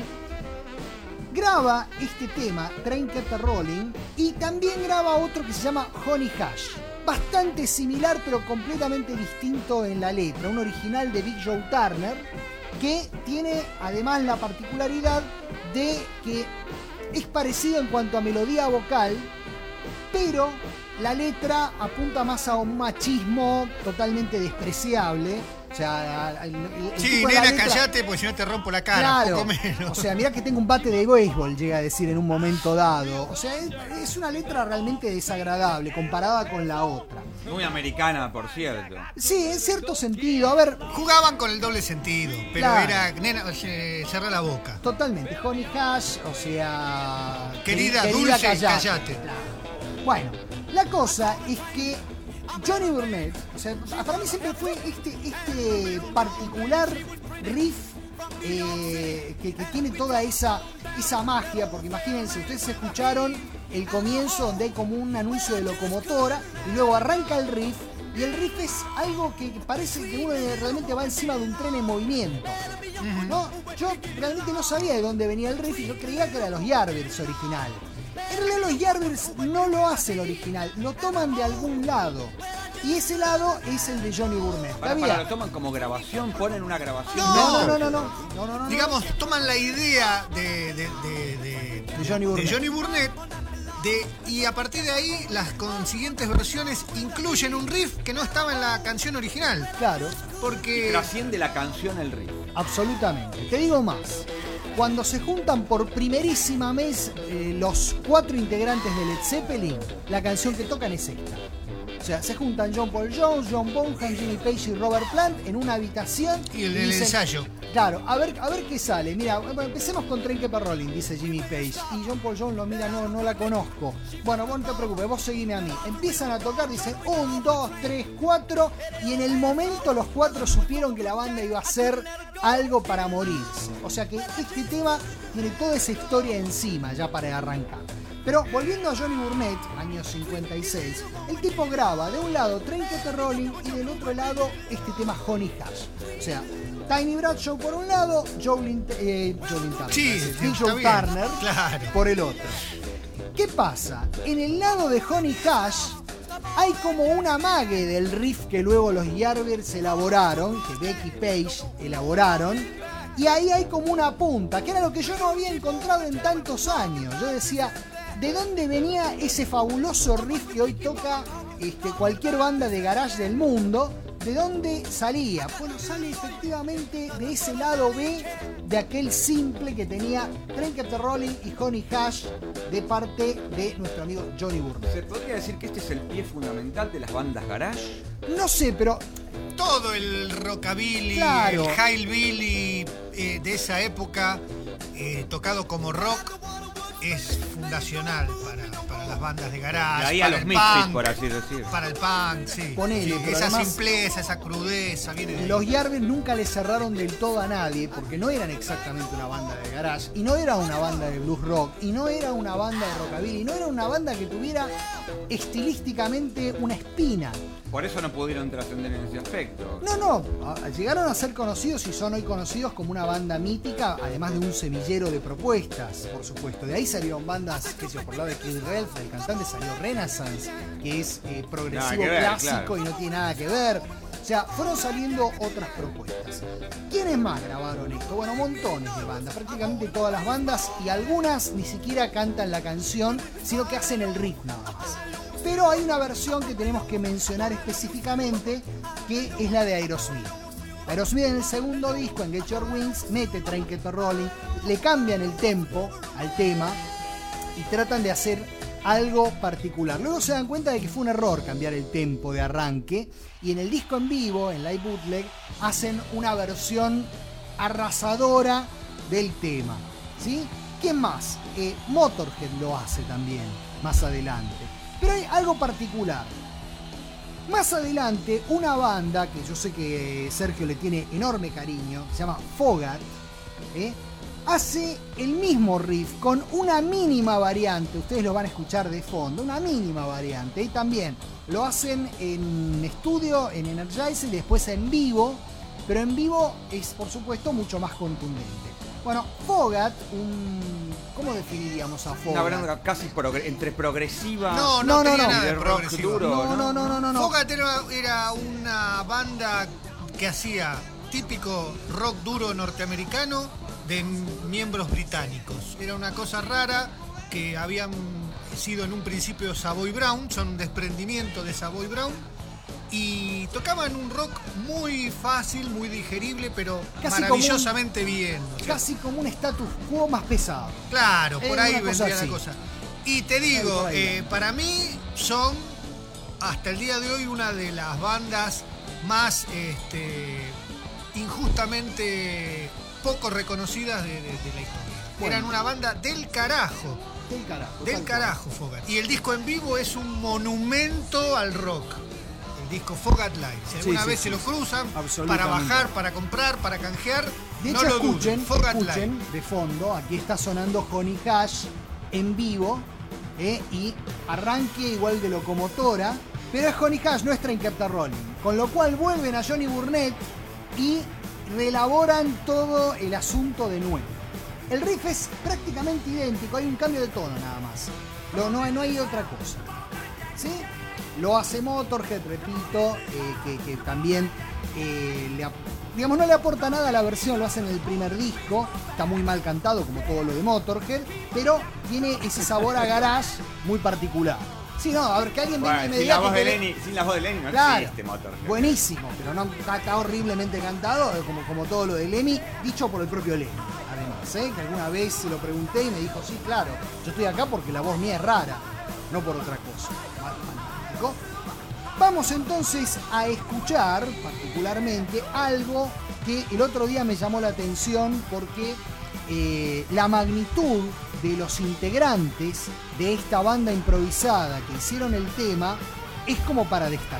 graba este tema, Train Kept a Rolling, y también graba otro que se llama Honey Hash. Bastante similar, pero completamente distinto en la letra. Un original de Big Joe Turner, que tiene además la particularidad de que es parecido en cuanto a melodía vocal, pero la letra apunta más a un machismo totalmente despreciable. O sea, el, el- el Sí, tipo de la nena, letra- callate porque si no te rompo la cara, Claro. poco menos. O sea, mirá que tengo un bate de béisbol, llega a decir en un momento dado. O sea, es, es una letra realmente desagradable comparada con la otra. Muy americana, por cierto. Sí, en cierto sentido. A ver, Jugaban con el doble sentido, pero Claro. era, nena, eh, cerrá la boca. totalmente. Honey Hash, o sea... Querida, queri- dulce, callate. callate. Claro. Bueno, la cosa es que Johnny Burnett, o sea, para mí siempre fue este, este particular riff eh, que, que tiene toda esa, esa magia, porque imagínense, ustedes escucharon el comienzo donde hay como un anuncio de locomotora y luego arranca el riff y el riff es algo que parece que uno realmente va encima de un tren en movimiento. ¿No? Yo realmente no sabía de dónde venía el riff y yo creía que eran los Yardbirds originales. En realidad los Yardbirds no lo hacen original, lo toman de algún lado. Y ese lado es el de Johnny Burnett. Para, para, lo toman como grabación, ponen una grabación. No, no, no, no, no, no, no, no. Digamos, toman la idea de, de, de, de, de Johnny Burnett. De Johnny Burnett de, y a partir de ahí las consiguientes versiones incluyen un riff que no estaba en la canción original. Claro. Porque trasciende la canción el riff. Absolutamente. Te digo más. Cuando se juntan por primerísima vez eh, los cuatro integrantes de Led Zeppelin, la canción que tocan es esta. O sea, se juntan John Paul Jones, John Bonham, Jimmy Page y Robert Plant en una habitación. Y el, el ensayo. Claro, a ver, a ver qué sale. Mira, empecemos con Trinketer Rolling, dice Jimmy Page. Y John Paul Jones lo mira, no, no la conozco. Bueno, vos no te preocupes, vos seguime a mí. Empiezan a tocar, dicen un, dos, tres, cuatro. Y en el momento los cuatro supieron que la banda iba a ser algo para morirse. O sea que este tema tiene toda esa historia encima ya para arrancar. Pero volviendo a Johnny Burnett, año cincuenta y seis, el tipo graba de un lado Trinketer Rolling y del otro lado este tema Honey Hash. O sea, Tiny Bradshaw por un lado, Jolin eh, Turner, sí, Big Joe Turner claro. por el otro. ¿Qué pasa? En el lado de Honey Hash hay como un amague del riff que luego los Yardbirds elaboraron, que Becky Page elaboraron, y ahí hay como una punta, que era lo que yo no había encontrado en tantos años. Yo decía, ¿de dónde venía ese fabuloso riff que hoy toca este, cualquier banda de garage del mundo? ¿De dónde salía? Bueno, sale efectivamente de ese lado B de aquel simple que tenía Trinketer Rolling y Honey Hash de parte de nuestro amigo Johnny Burnett. ¿Se podría decir que este es el pie fundamental de las bandas garage? No sé, pero todo el rockabilly, claro. el hillbilly eh, de esa época, eh, tocado como rock, es fundacional para, para las bandas de garage. Y ahí para a los el Misfits, punk, por así decir. Para el punk, sí. Ponele, sí, pero esa además, simpleza, esa crudeza, viene de los ahí. Yardbirds nunca le cerraron del todo a nadie, porque no eran exactamente una banda de garage, y no era una banda de blues rock, y no era una banda de rockabilly, y no era una banda que tuviera estilísticamente una espina. Por eso no pudieron trascender en ese aspecto. No, no, llegaron a ser conocidos y son hoy conocidos como una banda mítica, además de un semillero de propuestas, por supuesto. De ahí salieron bandas, que sé yo, por el lado de Kid Relf, el cantante salió Renaissance, que es eh, progresivo ver, clásico claro. y no tiene nada que ver. O sea, fueron saliendo otras propuestas. ¿Quiénes más grabaron esto? Bueno, montones de bandas, prácticamente todas las bandas, y algunas ni siquiera cantan la canción, sino que hacen el riff nada más. Pero hay una versión que tenemos que mencionar específicamente, que es la de Aerosmith. Aerosmith en el segundo disco, en Get Your Wings, mete Trinketer Rolling, le cambian el tempo al tema y tratan de hacer algo particular. Luego se dan cuenta de que fue un error cambiar el tempo de arranque, y en el disco en vivo, en Live Bootleg, hacen una versión arrasadora del tema. ¿Sí? ¿Quién más? Eh, Motorhead lo hace también, más adelante. Pero hay algo particular. Más adelante, una banda que yo sé que Sergio le tiene enorme cariño, se llama Fogat, ¿eh? hace el mismo riff con una mínima variante. Ustedes lo van a escuchar de fondo, una mínima variante. Y también lo hacen en estudio, en Energizer, y después en vivo. Pero en vivo es, por supuesto, mucho más contundente. Bueno, Fogat, un... ¿cómo definiríamos a Fogat? Una banda casi progre- entre progresiva No, no, no, tenía no, nada y de de rock progresivo. duro. No, no, no, no, no, no. Fogat era, era una banda que hacía típico rock duro norteamericano de miembros británicos. Era una cosa rara que habían sido en un principio Savoy Brown, son un desprendimiento de Savoy Brown, y tocaban un rock muy fácil, muy digerible, pero Casi maravillosamente como un, bien. O sea, casi como un status quo más pesado. claro, por Eh, ahí una cosa vendría así. la cosa. Y te digo, Ahí, ahí, eh, para mí son, hasta el día de hoy, una de las bandas más este, injustamente poco reconocidas de, de- de la historia. Bueno. Eran una banda del carajo, Del carajo. del tal carajo, Fogat. Y el disco en vivo es un monumento al rock. el disco Fog at Light. Si alguna Sí, sí, vez sí, se lo sí. cruzan para Absolutamente. bajar, para comprar, para canjear, De no hecho, lo escuchen, duden. Fog at escuchen Light. de fondo, aquí está sonando Honey Hash en vivo, ¿eh? Y arranque igual de locomotora, pero es Honey Hash, no es Train Captain Rolling. Con lo cual vuelven a Johnny Burnett y reelaboran todo el asunto de nuevo. El riff es prácticamente idéntico, hay un cambio de tono nada más. Lo, no, no hay otra cosa. ¿Sí? Lo hace Motorhead, repito, eh, que, que también eh, le, ap- digamos, no le aporta nada a la versión, lo hace en el primer disco, está muy mal cantado como todo lo de Motorhead, pero tiene ese sabor a garage muy particular. Sí, no, a ver, que alguien venga y Bueno, me sin, diga la voz que de le- Lenny, sin la voz de Lenny no Claro, existe Motorhead. buenísimo, pero no está, está horriblemente cantado, como, como todo lo de Lemmy, dicho por el propio Lemmy, además, ¿eh? Que alguna vez se lo pregunté y me dijo, sí, claro, yo estoy acá porque la voz mía es rara, no por otra cosa. Magnífico. Vamos entonces a escuchar particularmente algo que el otro día me llamó la atención porque eh, la magnitud de los integrantes de esta banda improvisada que hicieron el tema es como para destacar.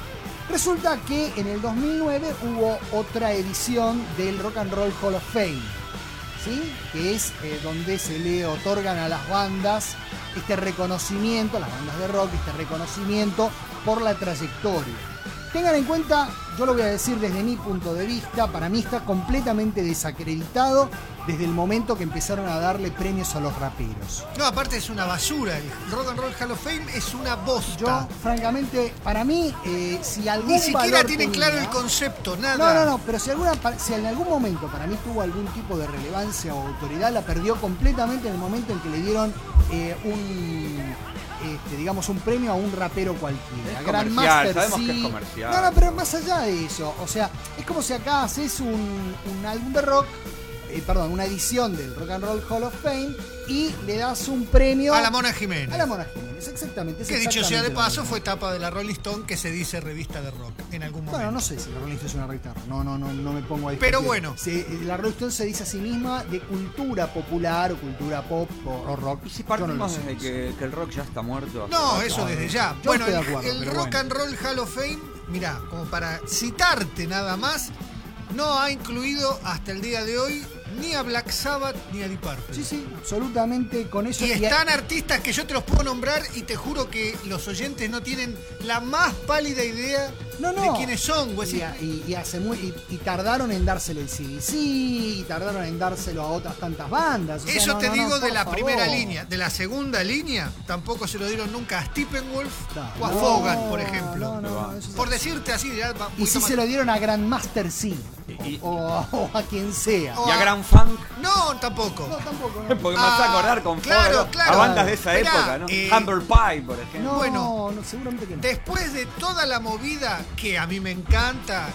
Resulta que en el dos mil nueve hubo otra edición del Rock and Roll Hall of Fame, ¿sí? Que es eh, donde se le otorgan a las bandas este reconocimiento, a las bandas de rock, este reconocimiento por la trayectoria. Tengan en cuenta, yo lo voy a decir desde mi punto de vista, para mí está completamente desacreditado desde el momento que empezaron a darle premios a los raperos. No, aparte es una basura. El Rock and Roll Hall of Fame es una bosta. Yo, francamente, para mí, eh, si algún Ni siquiera valor tienen tenía- claro el concepto, nada. No, no, no, pero si, alguna, si en algún momento para mí tuvo algún tipo de relevancia o autoridad, la perdió completamente en el momento en que le dieron eh, un, este, digamos, un premio a un rapero cualquiera. Es Grandmaster, comercial, sabemos sí. que es comercial. No, no, pero más allá de eso, o sea, es como si acá haces un, un álbum de rock, eh, perdón, una edición del Rock and Roll Hall of Fame y le das un premio A la Mona Jiménez. a la Mona Jiménez, exactamente. es Que dicho sea de exactamente lo paso, mismo. fue tapa de la Rolling Stone que se dice revista de rock en algún momento. Bueno, no sé si la Rolling Stone es una revista de rock. No, no, no, no me pongo a Pero discutir. bueno. Se- la Rolling Stone se dice a sí misma de cultura popular o cultura pop o, o rock. ¿Y si Yo no partimos lo sé. desde que, que el rock ya está muerto? No, hace eso rato? desde ya. Yo Bueno, estoy el, de acuerdo, el pero Rock bueno. and Roll Hall of Fame, mirá, como para citarte nada más, no ha incluido hasta el día de hoy ni a Black Sabbath ni a Deep Purple. Sí, sí, absolutamente con eso. Y y- están artistas que yo te los puedo nombrar y te juro que los oyentes no tienen la más pálida idea no, no. de quiénes son. Vos Y, decís, y- y hace muy, y, y tardaron en dárselo al C D C, y tardaron en dárselo a otras tantas bandas. O sea, Eso no, te no, digo no, de por la favor. primera línea. De la segunda línea, tampoco se lo dieron nunca a Steppenwolf o a No, Fogan, por ejemplo. no, no, no, eso es Por decirte así, ya va un Y poquito sí más- se lo dieron a Grandmaster C. Y- O, o a quien sea. O ¿Y a Grand Funk? No, tampoco. No, tampoco. no. Porque me vas a Ah, acordar con claro, Fogo, claro. a bandas de esa Mirá, época, ¿no? eh, Humble Pie, por ejemplo. No, Bueno, no, seguramente que no. Después de toda la movida que a mí me encanta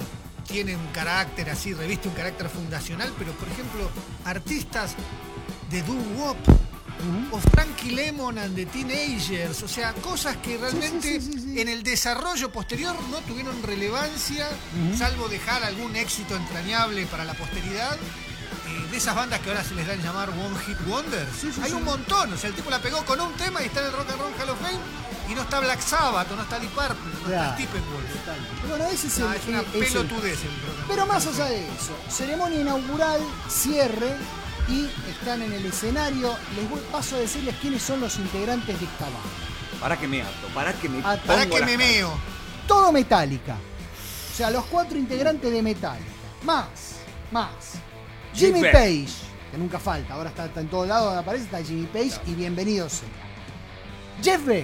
y tiene un carácter así, reviste un carácter fundacional, pero por ejemplo, artistas de doo-wop o Frankie Lemon and the Teenagers, o sea, cosas que realmente sí, sí, sí, sí. en el desarrollo posterior no tuvieron relevancia, salvo dejar algún éxito entrañable para la posteridad. Eh, de esas bandas que ahora se les dan llamar One Hit Wonders. Sí, sí, Hay sí. un montón, o sea, el tipo la pegó con un tema y está en el Rock and Roll Hall of Fame y no está Black Sabbath o no está Deep Purple, no Claro. está Steppenwolf. Bueno, ese es el. Ah, es una es el- pelotudez el Rock and Roll Pero más Hall of allá de eso, ceremonia inaugural, cierre, y están en el escenario. Les voy, paso a decirles quiénes son los integrantes de esta banda. Para que me ato, para que me Ah, pongo Para que las me meo. Todo Metallica. O sea, los cuatro integrantes de Metallica. Más, más. Jimmy Jimmy Page, que nunca falta, ahora está, está en todos lados donde aparece, está Jimmy Page y bienvenido sea. Jeff Beck,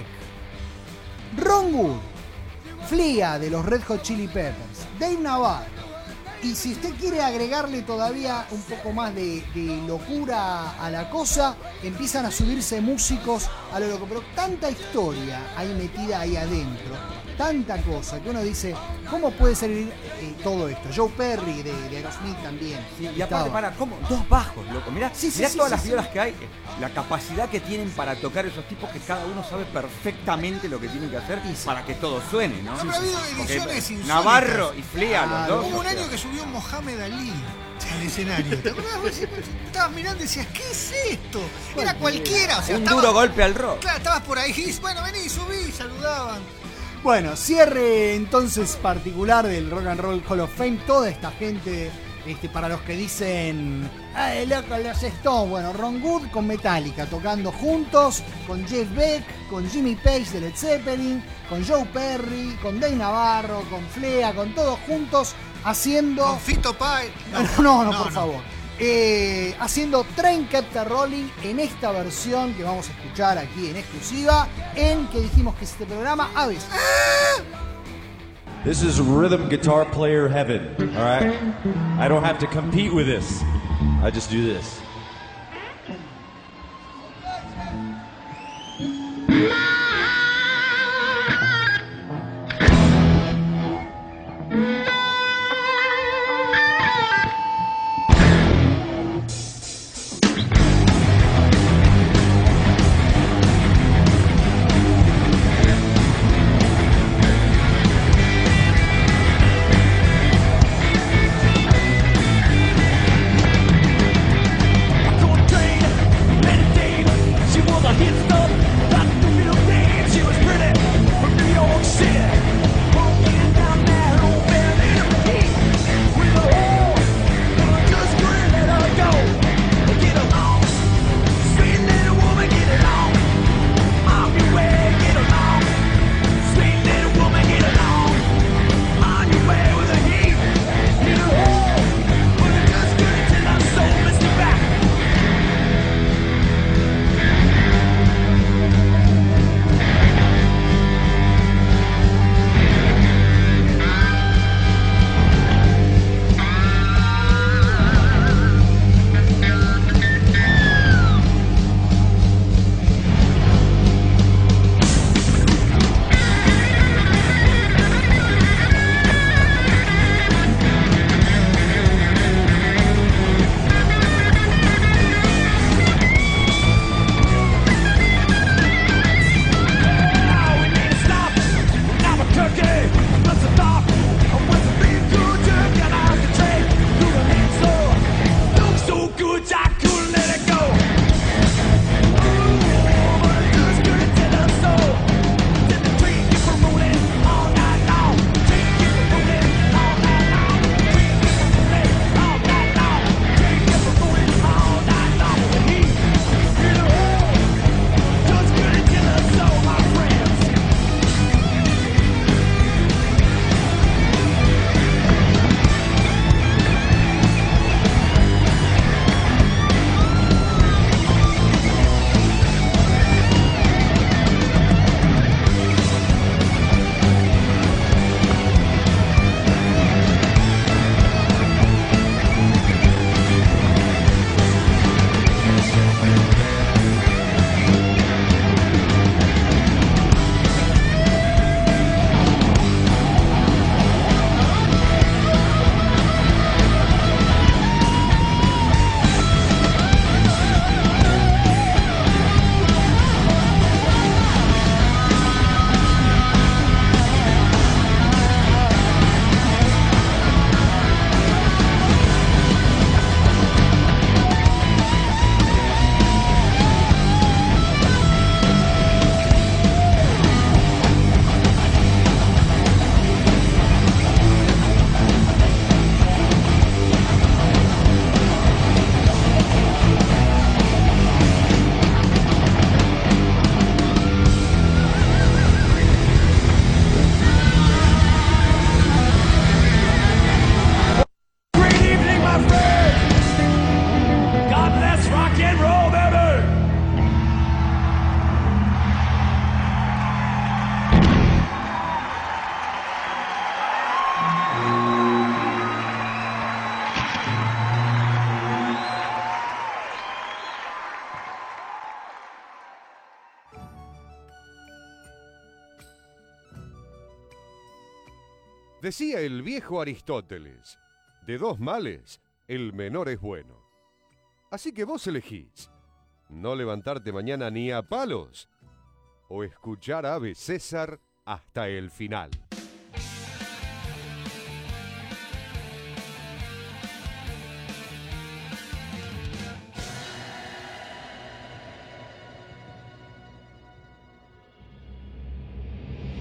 Ron Wood, Flea de los Red Hot Chili Peppers, Dave Navarro. Y si usted quiere agregarle todavía un poco más de, de locura a la cosa, empiezan a subirse músicos a lo loco. Pero tanta historia hay metida ahí adentro, tanta cosa, que uno dice, ¿cómo puede salir eh, todo esto? Joe Perry de, de Aerosmith también. Y aparte, estaba. para, ¿cómo? Dos bajos, loco. Mirá, Sí, sí, mirá sí, todas sí, las sí. violas que hay, eh, la capacidad que tienen para tocar esos tipos que cada uno sabe perfectamente lo que tienen que hacer para que todo suene, ¿no? Siempre ha habido Porque ediciones insólitas. Navarro y Flea, los Claro. dos. Hubo un o sea, año que subió Mohamed Ali al escenario. ¿Te acordás? Vos estabas mirando y decías, ¿qué es esto? Era cualquiera. O sea, un estaba- duro golpe al rock. Claro, estabas por ahí, y, bueno, vení, subí, saludaban. Bueno, cierre entonces particular del Rock and Roll Hall of Fame. Toda esta gente, este, para los que dicen, ¡ay, loco, los Stones! Bueno, Ron Wood con Metallica, tocando juntos, con Jeff Beck, con Jimmy Page de Led Zeppelin, con Joe Perry, con Dave Navarro, con Flea, con todos juntos, haciendo... Con Fito Páez. No, no, no, no, por no. favor. Eh, haciendo Train Kept a Rolling en esta versión que vamos a escuchar aquí en exclusiva, en que dijimos que es este programa Aves. This is rhythm guitar player heaven, all right? I don't have to compete with this. I just do this. Decía el viejo Aristóteles, de dos males, el menor es bueno. Así que vos elegís, no levantarte mañana ni a palos, o escuchar a Ave César hasta el final.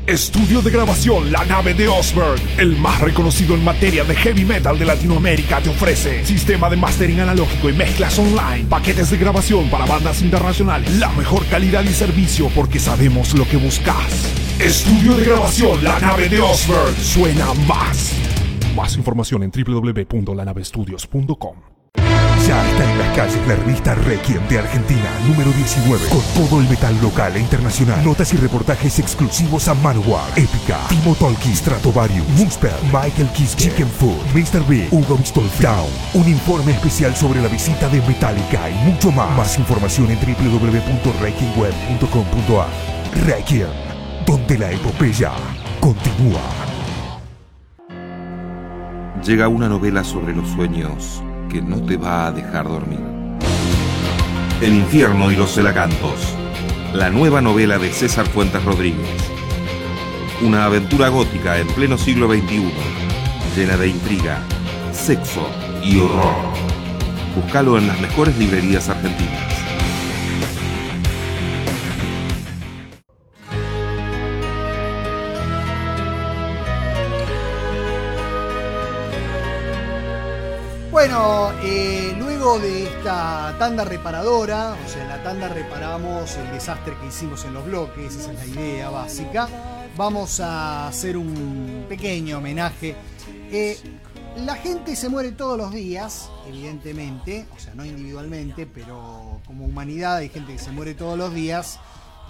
Estudio de grabación La Nave de Osberg, el más reconocido en materia de heavy metal de Latinoamérica, te ofrece sistema de mastering analógico y mezclas online, paquetes de grabación para bandas internacionales, la mejor calidad y servicio porque sabemos lo que buscas. Estudio de grabación La Nave de Osberg, suena más. Más información en w w w punto la nave studios punto com. Ya está en las calles la revista Requiem de Argentina, número diecinueve, con todo el metal local e internacional. Notas y reportajes exclusivos a Manowar, Épica, Timo Tolkki, Stratovarius, Moonspell, Michael Kiske, Chicken Food, mister Big, Hugo Bistolfi, Down. Un informe especial sobre la visita de Metallica y mucho más. Más información en w w w punto requiem web punto com punto a r. Requiem, donde la epopeya continúa. Llega una novela sobre los sueños que no te va a dejar dormir. El infierno y los celacantos, la nueva novela de César Fuentes Rodríguez. Una aventura gótica en pleno siglo veintiuno, llena de intriga, sexo y horror. Búscalo en las mejores librerías argentinas. Bueno, eh, luego de esta tanda reparadora, o sea, en la tanda reparamos el desastre que hicimos en los bloques, esa es la idea básica, vamos a hacer un pequeño homenaje. Eh, la gente se muere todos los días, evidentemente, o sea, no individualmente, pero como humanidad hay gente que se muere todos los días,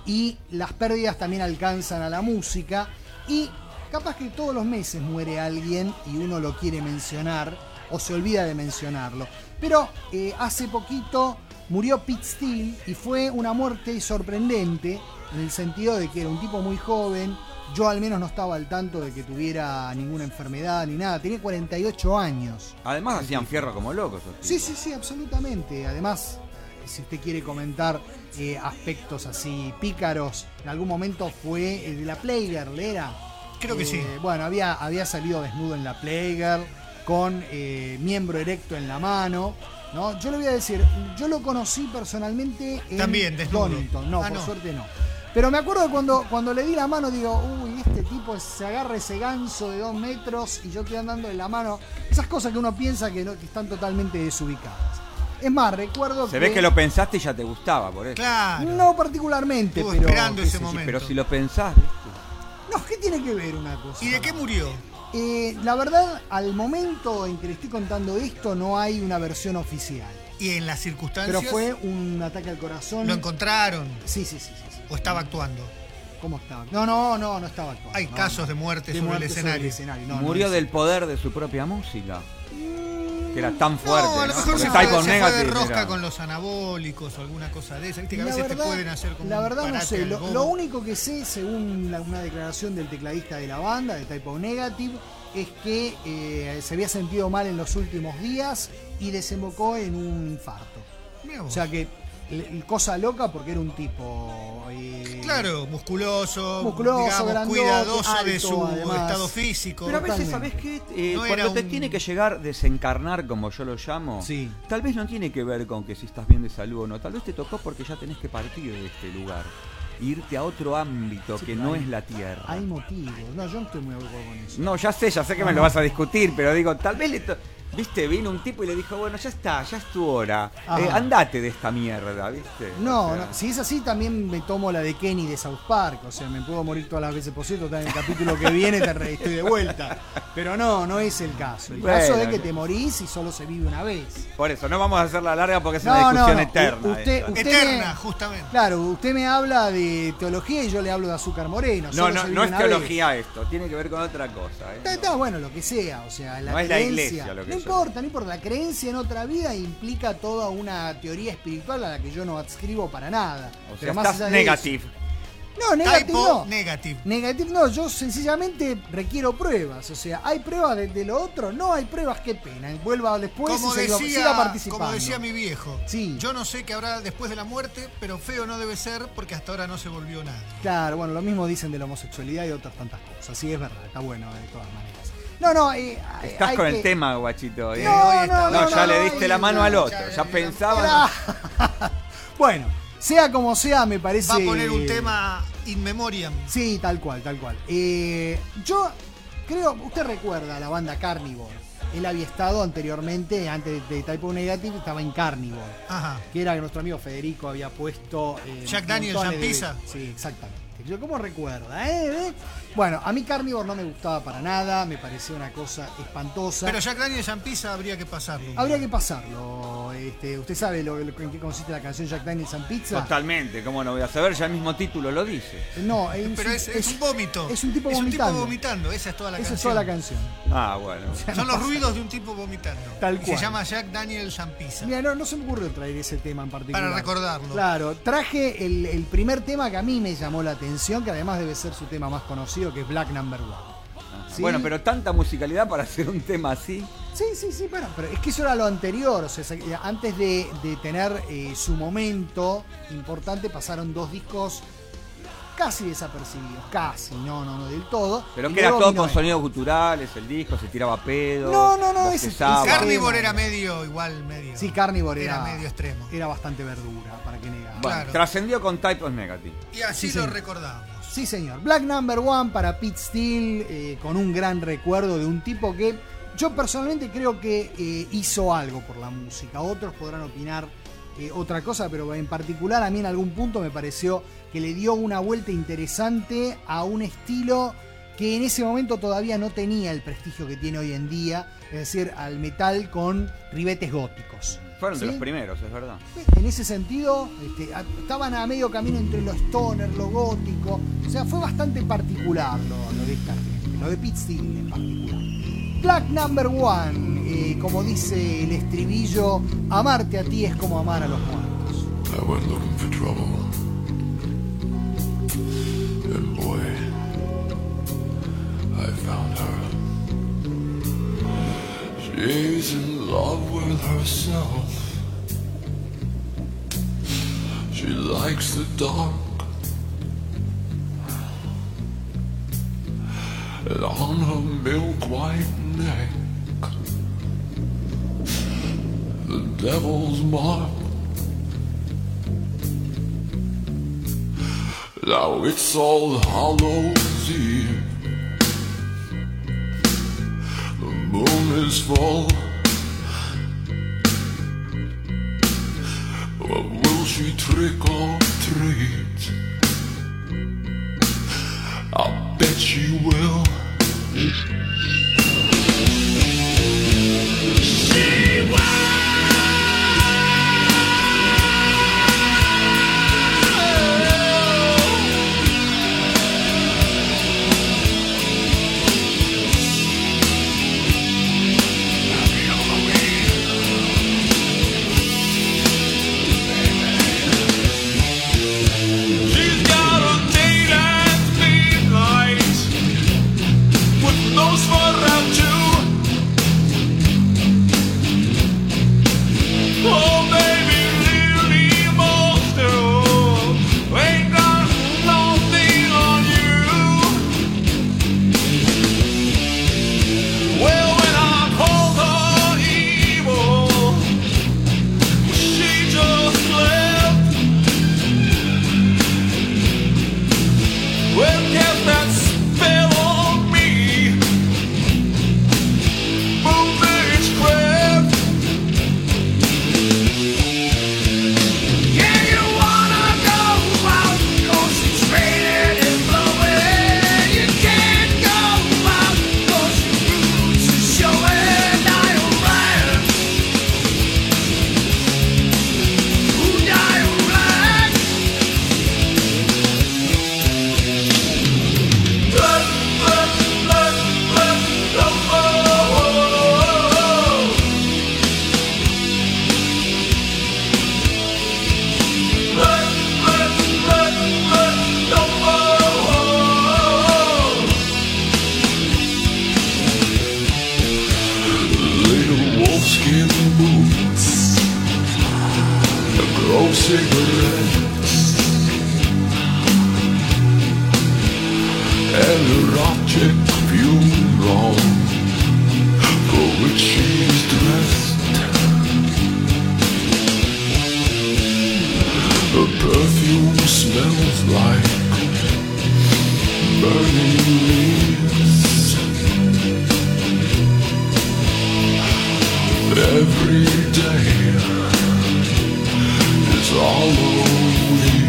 y las pérdidas también alcanzan a la música, y capaz que todos los meses muere alguien y uno lo quiere mencionar, o se olvida de mencionarlo. Pero eh, hace poquito murió Pete Steele y fue una muerte sorprendente en el sentido de que era un tipo muy joven. Yo al menos no estaba al tanto de que tuviera ninguna enfermedad ni nada. Tenía cuarenta y ocho años. Además hacían fierro como locos. Sí, sí, sí, absolutamente. Además, si usted quiere comentar eh, aspectos así pícaros, en algún momento fue el de la Playgirl, ¿era? Creo que eh, sí. Bueno, había, había salido desnudo en la Playgirl, con eh, miembro erecto en la mano, ¿no? Yo le voy a decir, yo lo conocí personalmente en También, desnudo. Donington. No, Ah, por no. suerte no. Pero me acuerdo cuando, cuando le di la mano, digo, uy, este tipo se agarra ese ganso de dos metros y yo estoy andando en la mano. Esas cosas que uno piensa que, no, que están totalmente desubicadas. Es más, recuerdo Se que... ve que lo pensaste y ya te gustaba, por eso. Claro. No particularmente, Estuvo pero... esperando qué ese sé yo. momento. Pero si lo pensás, ¿viste? No, ¿qué tiene que ver una cosa? ¿Y de qué murió? Eh, la verdad, al momento en que le estoy contando esto, no hay una versión oficial. ¿Y en las circunstancias? Pero fue un ataque al corazón. ¿Lo encontraron? Sí, sí, sí, sí, sí. ¿O estaba actuando? ¿Cómo estaba? No, no, no, no estaba actuando. Hay no, casos no. de muerte De sobre muerte el sobre escenario. el escenario. No, Murió no, del poder de su propia música. Que era tan fuerte. No, a lo ¿no? mejor Porque se fue, Type of se fue de Negative rosca era- con los anabólicos o alguna cosa de esa. Viste que a La veces verdad, te pueden hacer como la un verdad no parate sé, al lo, bobo. lo único que sé, según la- una declaración del tecladista de la banda, de Type of Negative, es que eh, se había sentido mal en los últimos días y desembocó en un infarto. Mirá vos. O sea que, l- cosa loca porque era un tipo... eh, Claro, musculoso, Musculoso, digamos, grandote, cuidadoso de alto, su además. estado físico. Pero a veces, Totalmente. ¿sabés qué? Eh, No cuando era te un- tiene que llegar desencarnar, como yo lo llamo, Sí. tal vez no tiene que ver con que si estás bien de salud o no. Tal vez te tocó porque ya tenés que partir de este lugar. E irte a otro ámbito Sí, que pero no hay- es la Tierra. Hay motivos. No, yo no estoy muy de acuerdo con eso. No, ya sé, ya sé que me lo vas a discutir, pero digo, tal vez le... to- Viste, vino un tipo y le dijo, bueno, ya está, ya es tu hora. Ajá. Eh, andate de esta mierda, ¿viste? No, O sea, no, si es así también me tomo la de Kenny de South Park, o sea, me puedo morir todas las veces posible, total, en el capítulo que viene te re- estoy de vuelta. Pero no, no es el caso. El Bueno, caso es que no. te morís y solo se vive una vez. Por eso, no vamos a hacerla larga porque es No, una no, discusión no, eterna. u- usted- esta. usted- Eterna, me- justamente. Claro, usted me habla de teología y yo le hablo de azúcar moreno. No, solo no, se vive no es una vez. teología esto, tiene que ver con otra cosa. ¿eh? Está, está bueno, lo que sea, o sea, la No es la creencia. iglesia lo que no yo importa, no importa. La creencia en otra vida implica toda una teoría espiritual a la que yo no adscribo para nada. O sea, Pero más estás allá de negative. eso- No, negativo Typo no. negative. Negativo no, yo sencillamente requiero pruebas. O sea, ¿hay pruebas de, de lo otro? No hay pruebas, qué pena. Vuelva después Como y siga, decía, siga participando. como decía mi viejo, Sí. yo no sé qué habrá después de la muerte, pero feo no debe ser porque hasta ahora no se volvió nada. Claro, bueno, lo mismo dicen de la homosexualidad y otras tantas cosas. Sí, es verdad, está bueno de todas maneras. No, no, eh, Estás hay con que- el tema, guachito. ¿eh? No, hoy está- no, No, ya no, le no, diste hay- la mano al ya- otro. ya- Ya ya- pensaba. Bueno, sea como sea, me parece. Va a poner un tema in memoriam. Sí, tal cual, tal cual. Eh, yo creo, usted recuerda la banda Carnivore. Él había estado anteriormente, antes de Type O Negative, estaba en Carnivore. Ajá. Que era que nuestro amigo Federico había puesto. Eh, Jack Daniels montones de- Pizza. Sí, exactamente. Yo, ¿cómo recuerda? ¿Eh? ¿Eh? Bueno, a mí Carnivore no me gustaba para nada, me parecía una cosa espantosa. Pero Jack Daniels and Pizza habría que pasarlo. Habría que pasarlo. Este, ¿Usted sabe lo, lo- en qué consiste la canción Jack Daniels and Pizza? Totalmente, ¿cómo no voy a saber? Ya el mismo título lo dice. No, es, Pero es, es un vómito. Es un tipo Es un tipo vomitando. vomitando. Esa es toda la Esa es canción. toda la canción. Ah, bueno. Son los ruidos de un tipo vomitando. Tal Y cual. se llama Jack Daniels and Pizza. Mira, no, no se me ocurrió traer ese tema en particular. Para recordarlo. Claro, traje el, el primer tema que a mí me llamó la atención, que además debe ser su tema más conocido, que es Black Number One. ¿Sí? Bueno, pero tanta musicalidad para hacer un tema así. Sí, sí, sí, bueno, pero es que eso era lo anterior, o sea, se- antes de, de tener eh, su momento importante, pasaron dos discos casi desapercibidos, casi, no, no, no del todo. Pero Y que era luego todo vino con esto. sonidos guturales, el disco, se tiraba pedo. No, no, no, ese- bostezaba. ese- Carnivore era medio, igual medio. Sí, Carnivore era, Era medio extremo. Era bastante verdura, para que negar. Bueno, claro. trascendió con Type of Negative. Y así Sí, lo señor. recordamos. Sí, señor. Black Number One para Pete Steele, eh, con un gran recuerdo de un tipo que yo personalmente creo que eh, hizo algo por la música. Otros podrán opinar eh, otra cosa, pero en particular a mí en algún punto me pareció que le dio una vuelta interesante a un estilo que en ese momento todavía no tenía el prestigio que tiene hoy en día, es decir, al metal con ribetes góticos. Fueron de ¿Sí? los primeros, es verdad. En ese sentido, este, a- estaban a medio camino entre lo stoner, lo gótico. O sea, fue bastante particular lo, lo de esta gente, lo de Pete Steele en particular. Black Number One, eh, como dice el estribillo, amarte a ti es como amar a los muertos. I went looking for trouble. And boy, I found her. She's in love with herself. She likes the dark. And on her milk white neck, the devil's mark. Now it's All Hallows Eve. The moon is full. But will she trick or treat? I bet she will. She will. She's got a date at midnight with those forever burning leaves. Every day is Halloween.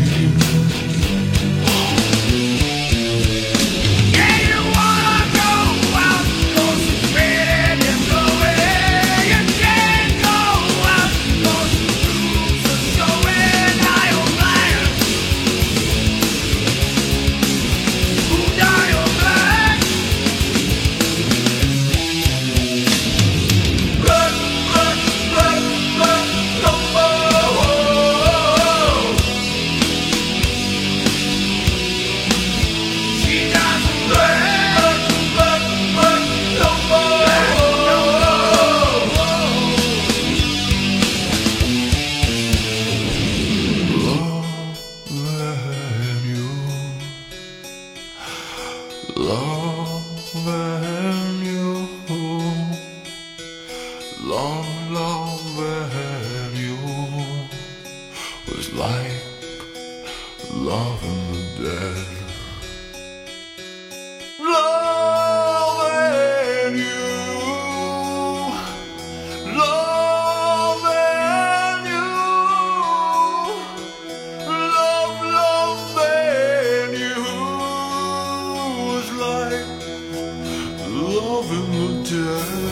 Loving you, love, loving you was like loving the dead. Loving you, loving you, love, loving you was like loving the dead.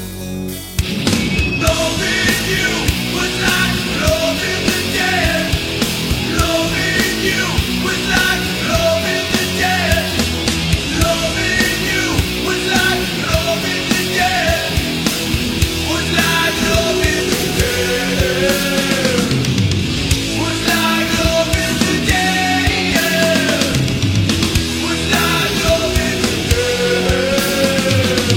Loving you was like loving the dead. Loving you was like loving the dead. Loving you was like loving the dead. Was like loving the dead. Was like loving the dead. Was like loving the dead.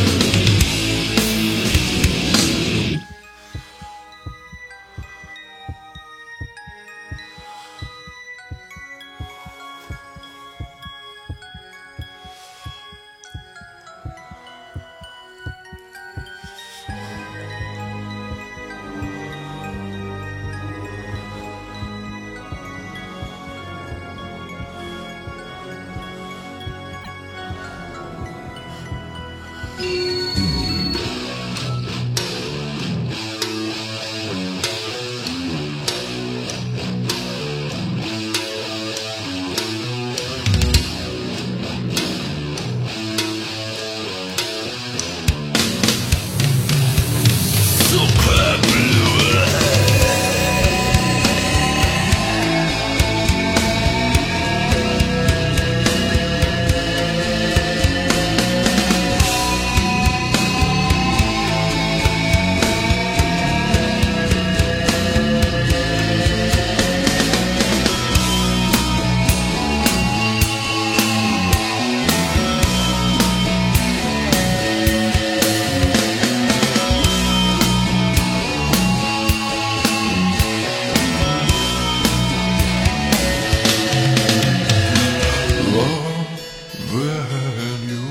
Loving you,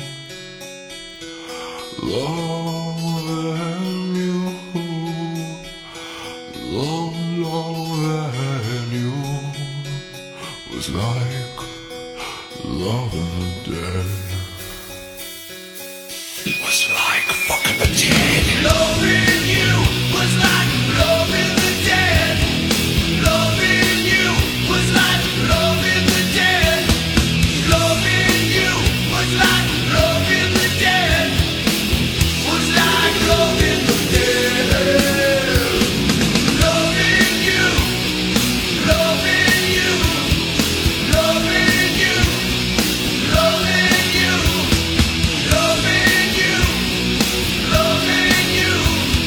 loving you, love, loving you was like loving the dead. Was like fucking the dead. Loving you was like loving the dead. Loving you was like loving the dead. Loving you was like loving the dead. Was like loving the dead. Loving you, loving you, loving you, loving you, loving you, loving you.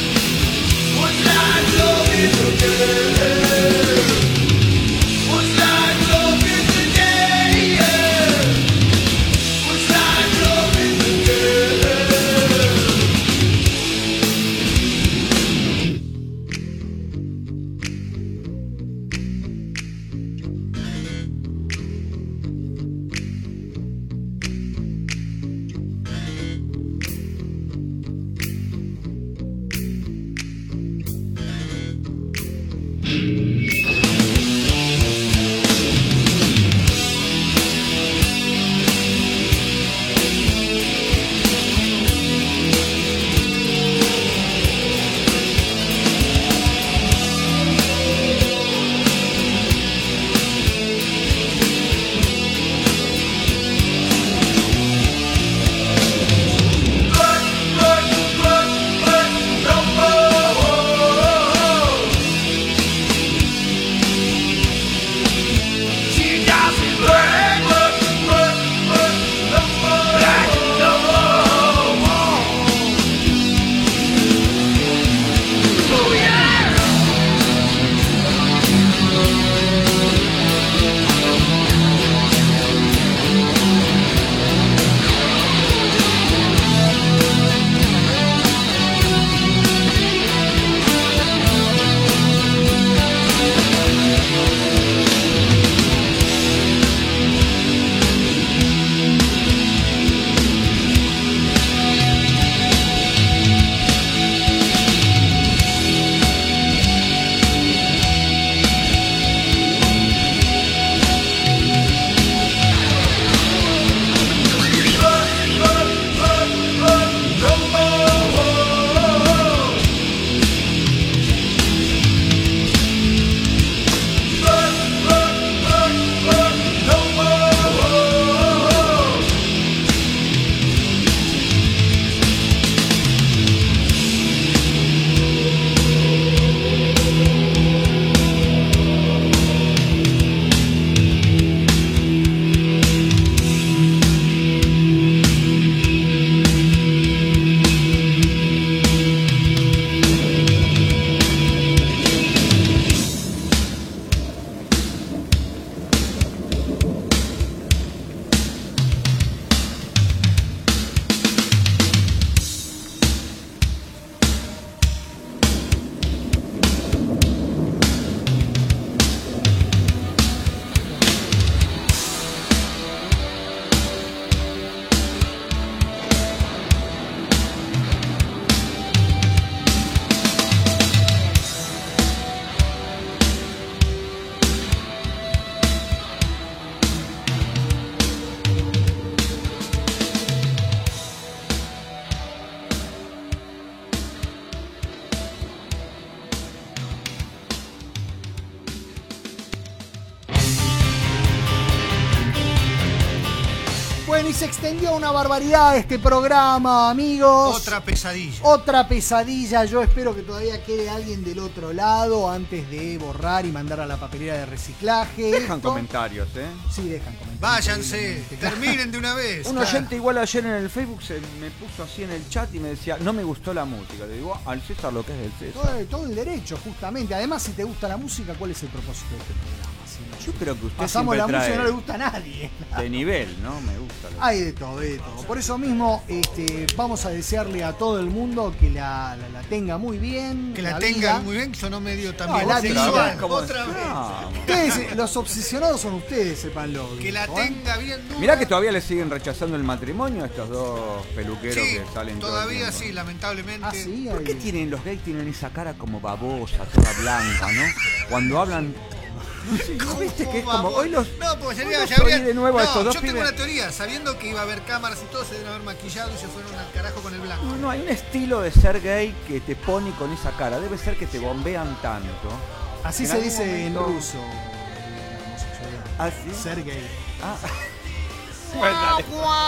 Bueno, y se extendió una barbaridad este programa, amigos. Otra pesadilla. Otra pesadilla. Yo espero que todavía quede alguien del otro lado antes de borrar y mandar a la papelera de reciclaje. Dejan Esto- comentarios, ¿eh? Sí, dejan comentarios. Váyanse, terminen de una vez. Un oyente igual ayer en el Facebook se me puso así en el chat y me decía, no me gustó la música. Le digo, al César lo que es del César. Todo, todo el derecho, justamente. Además, si te gusta la música, ¿cuál es el propósito de este programa? Si no- Yo creo que usted Pasamos siempre la música trae y no le gusta a nadie. de nivel, ¿no? Me gusta. lo- Hay de todo, hay de todo. Por eso mismo, este, vamos a desearle a todo el mundo que la, la, la tenga muy bien. Que la, la tenga vida. muy bien, sonó medio No, también la sexual. vida. ¿Cómo? Otra vez. No. Ustedes, los obsesionados son ustedes, sepanlo. Que la tenga bien dura. Mirá que todavía le siguen rechazando el matrimonio a estos dos peluqueros Sí, que salen todo el todavía tiempo. sí, lamentablemente. Ah, sí, ¿Por qué ahí. tienen los gays tienen esa cara como babosa, toda blanca, ¿no? Cuando hablan. No sé, ¿no viste que es como Vamos. hoy los. No, porque hoy sería, los ya habría- oí de nuevo a no, estos dos yo tengo pibes. una teoría, sabiendo que iba a haber cámaras y todo, se deben haber maquillado y se fueron al carajo con el blanco. No, no, hay un estilo de ser gay que te pone con esa cara. Debe ser que te bombean tanto. Así En se algún dice en momento- ruso. la homosexualidad. ¿Ah, sí? Ser gay. Ah. Bueno, dale.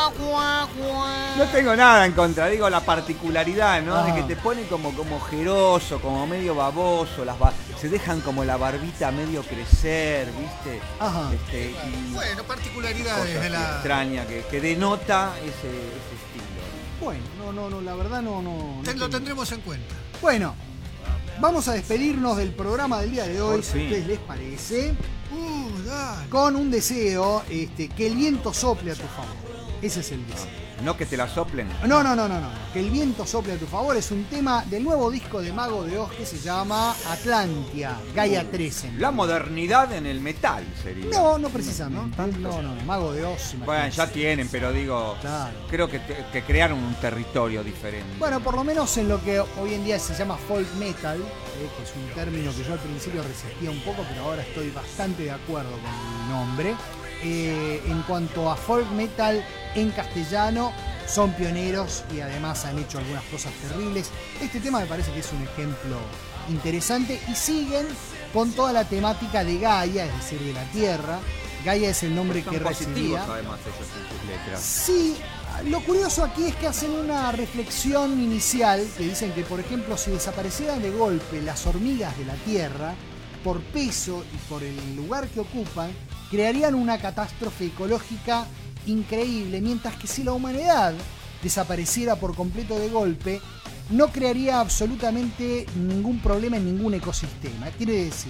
No tengo nada en contra, digo la particularidad, ¿no? De Ajá. que te ponen como, como ojeroso, como medio baboso, las ba- se dejan como la barbita medio crecer, ¿viste? Ajá. Este, y Bueno, particularidades cosas de la. extrañas que, que denota ese, ese estilo. Bueno, no, no, no, la verdad no, no. Te- no lo tengo- tendremos en cuenta. Bueno, vamos a despedirnos del programa del día de hoy, Por si a fin. ustedes les parece, Uh, dale. con un deseo, este, que el viento sople a tu favor. Ese es el deseo. No que te la soplen. No, no, no, no, no. Que el viento sople a tu favor es un tema del nuevo disco de Mago de Oz que se llama Atlantia, Gaia trece. La modernidad en el metal sería. No, no precisamente. ¿No? No, no, no. Mago de Oz. Bueno, imagínense. ya tienen, pero digo, Claro. creo que, te- que crearon un territorio diferente. Bueno, por lo menos en lo que hoy en día se llama folk metal, eh, que es un término que yo al principio resistía un poco, pero ahora estoy bastante de acuerdo con el nombre. Eh, en cuanto a folk metal en castellano, son pioneros y además han hecho algunas cosas terribles. Este tema me parece que es un ejemplo interesante y siguen con toda la temática de Gaia, es decir, de la Tierra. Gaia es el nombre Son que positivos, recibía. además, ellos en sus letras. Sí, lo curioso aquí es que hacen una reflexión inicial que dicen que, por ejemplo, si desaparecieran de golpe las hormigas de la Tierra, por peso y por el lugar que ocupan, crearían una catástrofe ecológica increíble, mientras que si la humanidad desapareciera por completo de golpe, no crearía absolutamente ningún problema en ningún ecosistema. Quiere decir,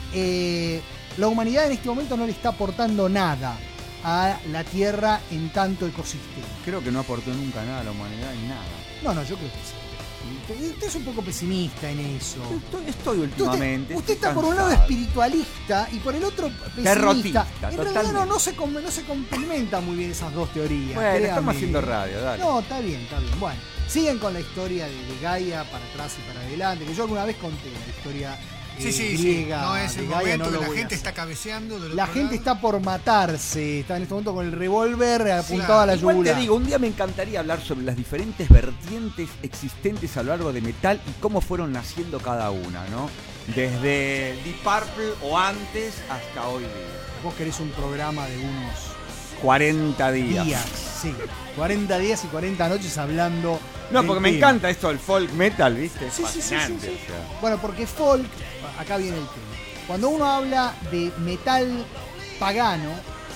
eh, la humanidad en este momento no le está aportando nada a la Tierra en tanto ecosistema. Creo que no aportó nunca nada a la humanidad ni nada. No, no, yo creo que sí. Usted, usted es un poco pesimista en eso. Estoy, estoy últimamente. Usted, usted estoy está por un lado cansado. espiritualista y por el otro pesimista. Derrotista, En realidad totalmente. no, no, se, com- no se complementan muy bien esas dos teorías. Bueno, créame. estamos haciendo radio, dale. No, está bien, está bien. Bueno, siguen con la historia de, de Gaia para atrás y para adelante, que yo alguna vez conté la historia eh, Sí, sí, sí. griega No es de el Gaia, momento no que lo la voy a gente hacer. está cabeceando. del La otro gente lado. está por matarse, está en este momento con el revólver apuntado Claro. a la Igual yugular. te digo, un día me encantaría hablar sobre las diferentes vertientes existentes a lo largo de metal y cómo fueron naciendo cada una, ¿no? Desde Deep Purple o antes hasta hoy día. Vos querés un programa de unos cuarenta días. días, sí. cuarenta días y cuarenta noches hablando. No, del porque me tema. encanta esto del folk metal, ¿viste? Es Sí, sí, sí, sí, fascinante, sí. o sea. Bueno, porque folk, acá viene el tema. Cuando uno habla de metal pagano,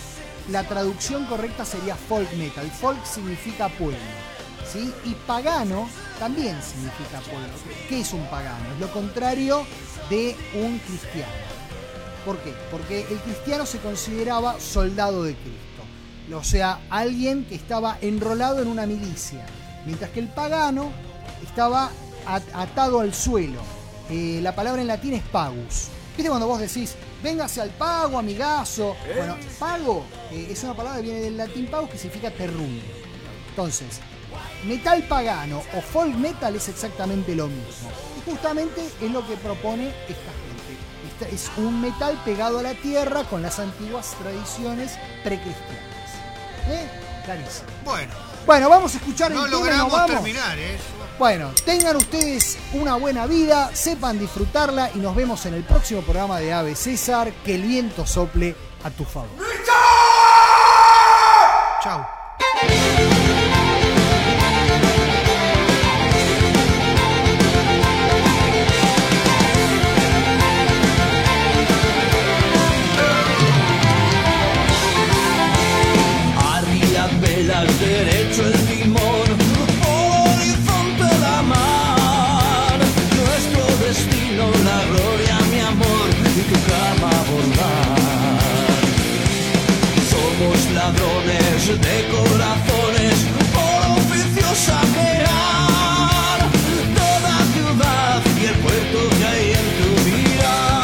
la traducción correcta sería folk metal. Folk significa pueblo, ¿sí? Y pagano también significa pueblo. ¿Qué es un pagano? Es lo contrario de un cristiano. ¿Por qué? Porque el cristiano se consideraba soldado de Cristo. O sea, alguien que estaba enrolado en una milicia. Mientras que el pagano estaba at- atado al suelo. Eh, la palabra en latín es pagus. ¿Viste cuando vos decís, véngase al pago, amigazo? ¿Eh? Bueno, pago eh, es una palabra que viene del latín pagus que significa terruño. Entonces, metal pagano o folk metal es exactamente lo mismo. Y justamente es lo que propone esta gente. Esta es un metal pegado a la tierra con las antiguas tradiciones precristianas. ¿Eh? Clarísimo. Bueno, Bueno, vamos a escuchar no el tema y nos logramos vamos. terminar, ¿eh? Bueno, tengan ustedes una buena vida, sepan disfrutarla y nos vemos en el próximo programa de Ave César. Que el viento sople a tu favor. Chau. Arriba velas, derecho el timón, horizonte la mar, nuestro destino, la gloria, mi amor, y tu cama bordar. Somos ladrones de corazones, por oficio saquear toda ciudad y el puerto que hay en tu mirar.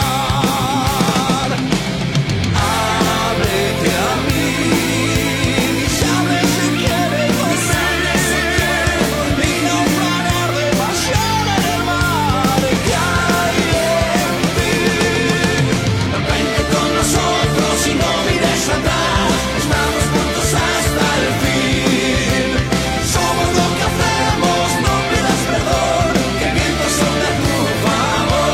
Ábrete a mí, sabe si quieres volver y no parar de pasión en el mar que hay en ti. Vente con nosotros y no mires atrás, estamos juntos hasta el fin. Somos lo que hacemos, no pidas perdón, que el viento sopla a tu favor.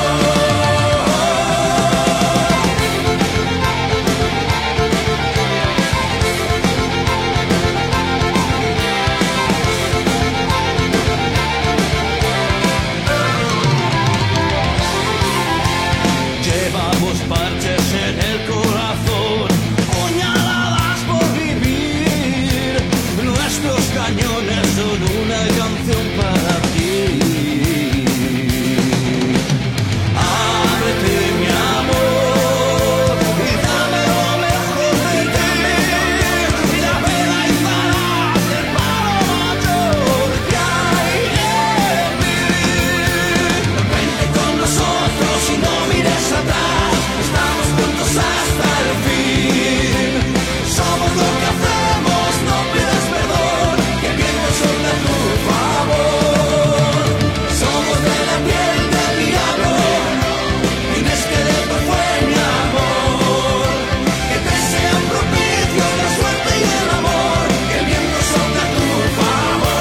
Llevamos parches en el corazón, puñaladas por vivir. Nuestros cañones son una canción para ti. Ábrete, mi amor, y dame lo mejor de ti. Y la vela izarás del palo mayor que hay en mí. Vente con nosotros y no mires atrás, estamos juntos hasta el fin. Somos lo que hacemos, no pidas perdón, que el viento sopla a tu favor. Somos de la piel del diablo, Inés que de tu fue mi amor. Que te sean propicios la suerte y el amor, que el viento sopla a tu favor.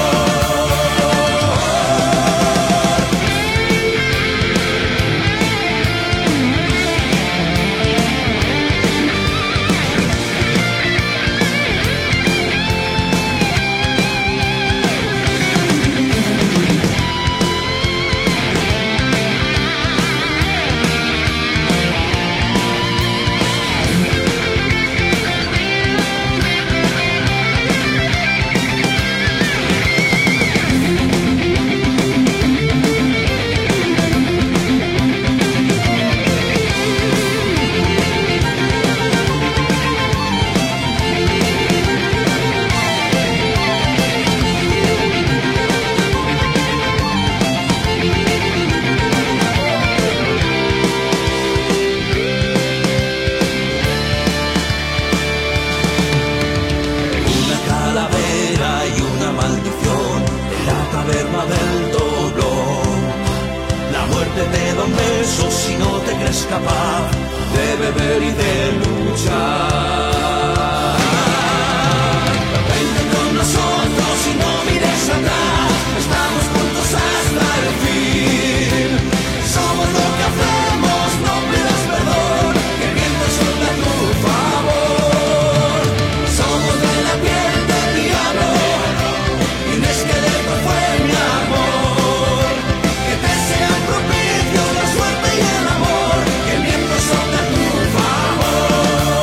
Una calavera y una maldición en la taberna del doblón. La muerte te da un beso si no te crees capaz de beber y de luchar. Vente con nosotros y no mires atrás, estamos juntos hasta el fin. Somos lo que hacemos, no pidas perdón, que el viento sopla a tu favor. Somos de la piel del diablo, Inés que de tu fue mi amor. Que te sean propicios la suerte y el amor, que el viento sopla a tu favor.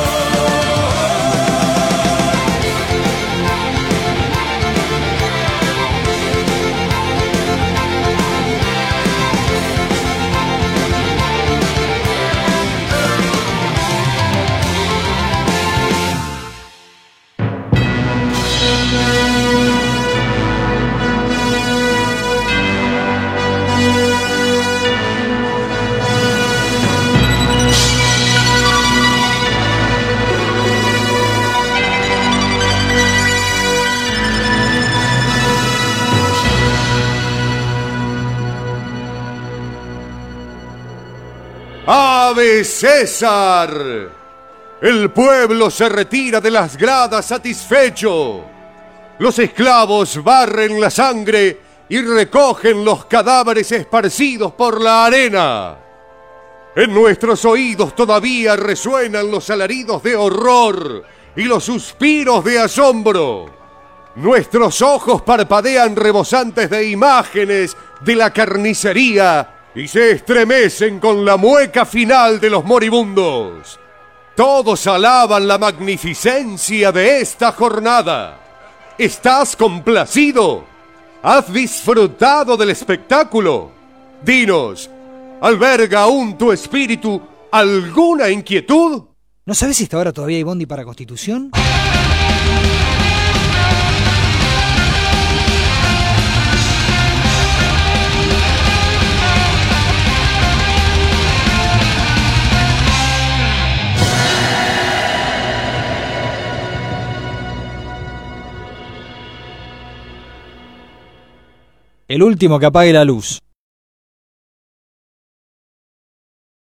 ¡Ave César! El pueblo se retira de las gradas satisfecho. Los esclavos barren la sangre y recogen los cadáveres esparcidos por la arena. En nuestros oídos todavía resuenan los alaridos de horror y los suspiros de asombro. Nuestros ojos parpadean rebosantes de imágenes de la carnicería y se estremecen con la mueca final de los moribundos. Todos alaban la magnificencia de esta jornada. ¿Estás complacido? ¿Has disfrutado del espectáculo? Dinos, ¿alberga aún tu espíritu alguna inquietud? ¿No sabes si hasta ahora todavía hay bondi para Constitución? El último que apague la luz.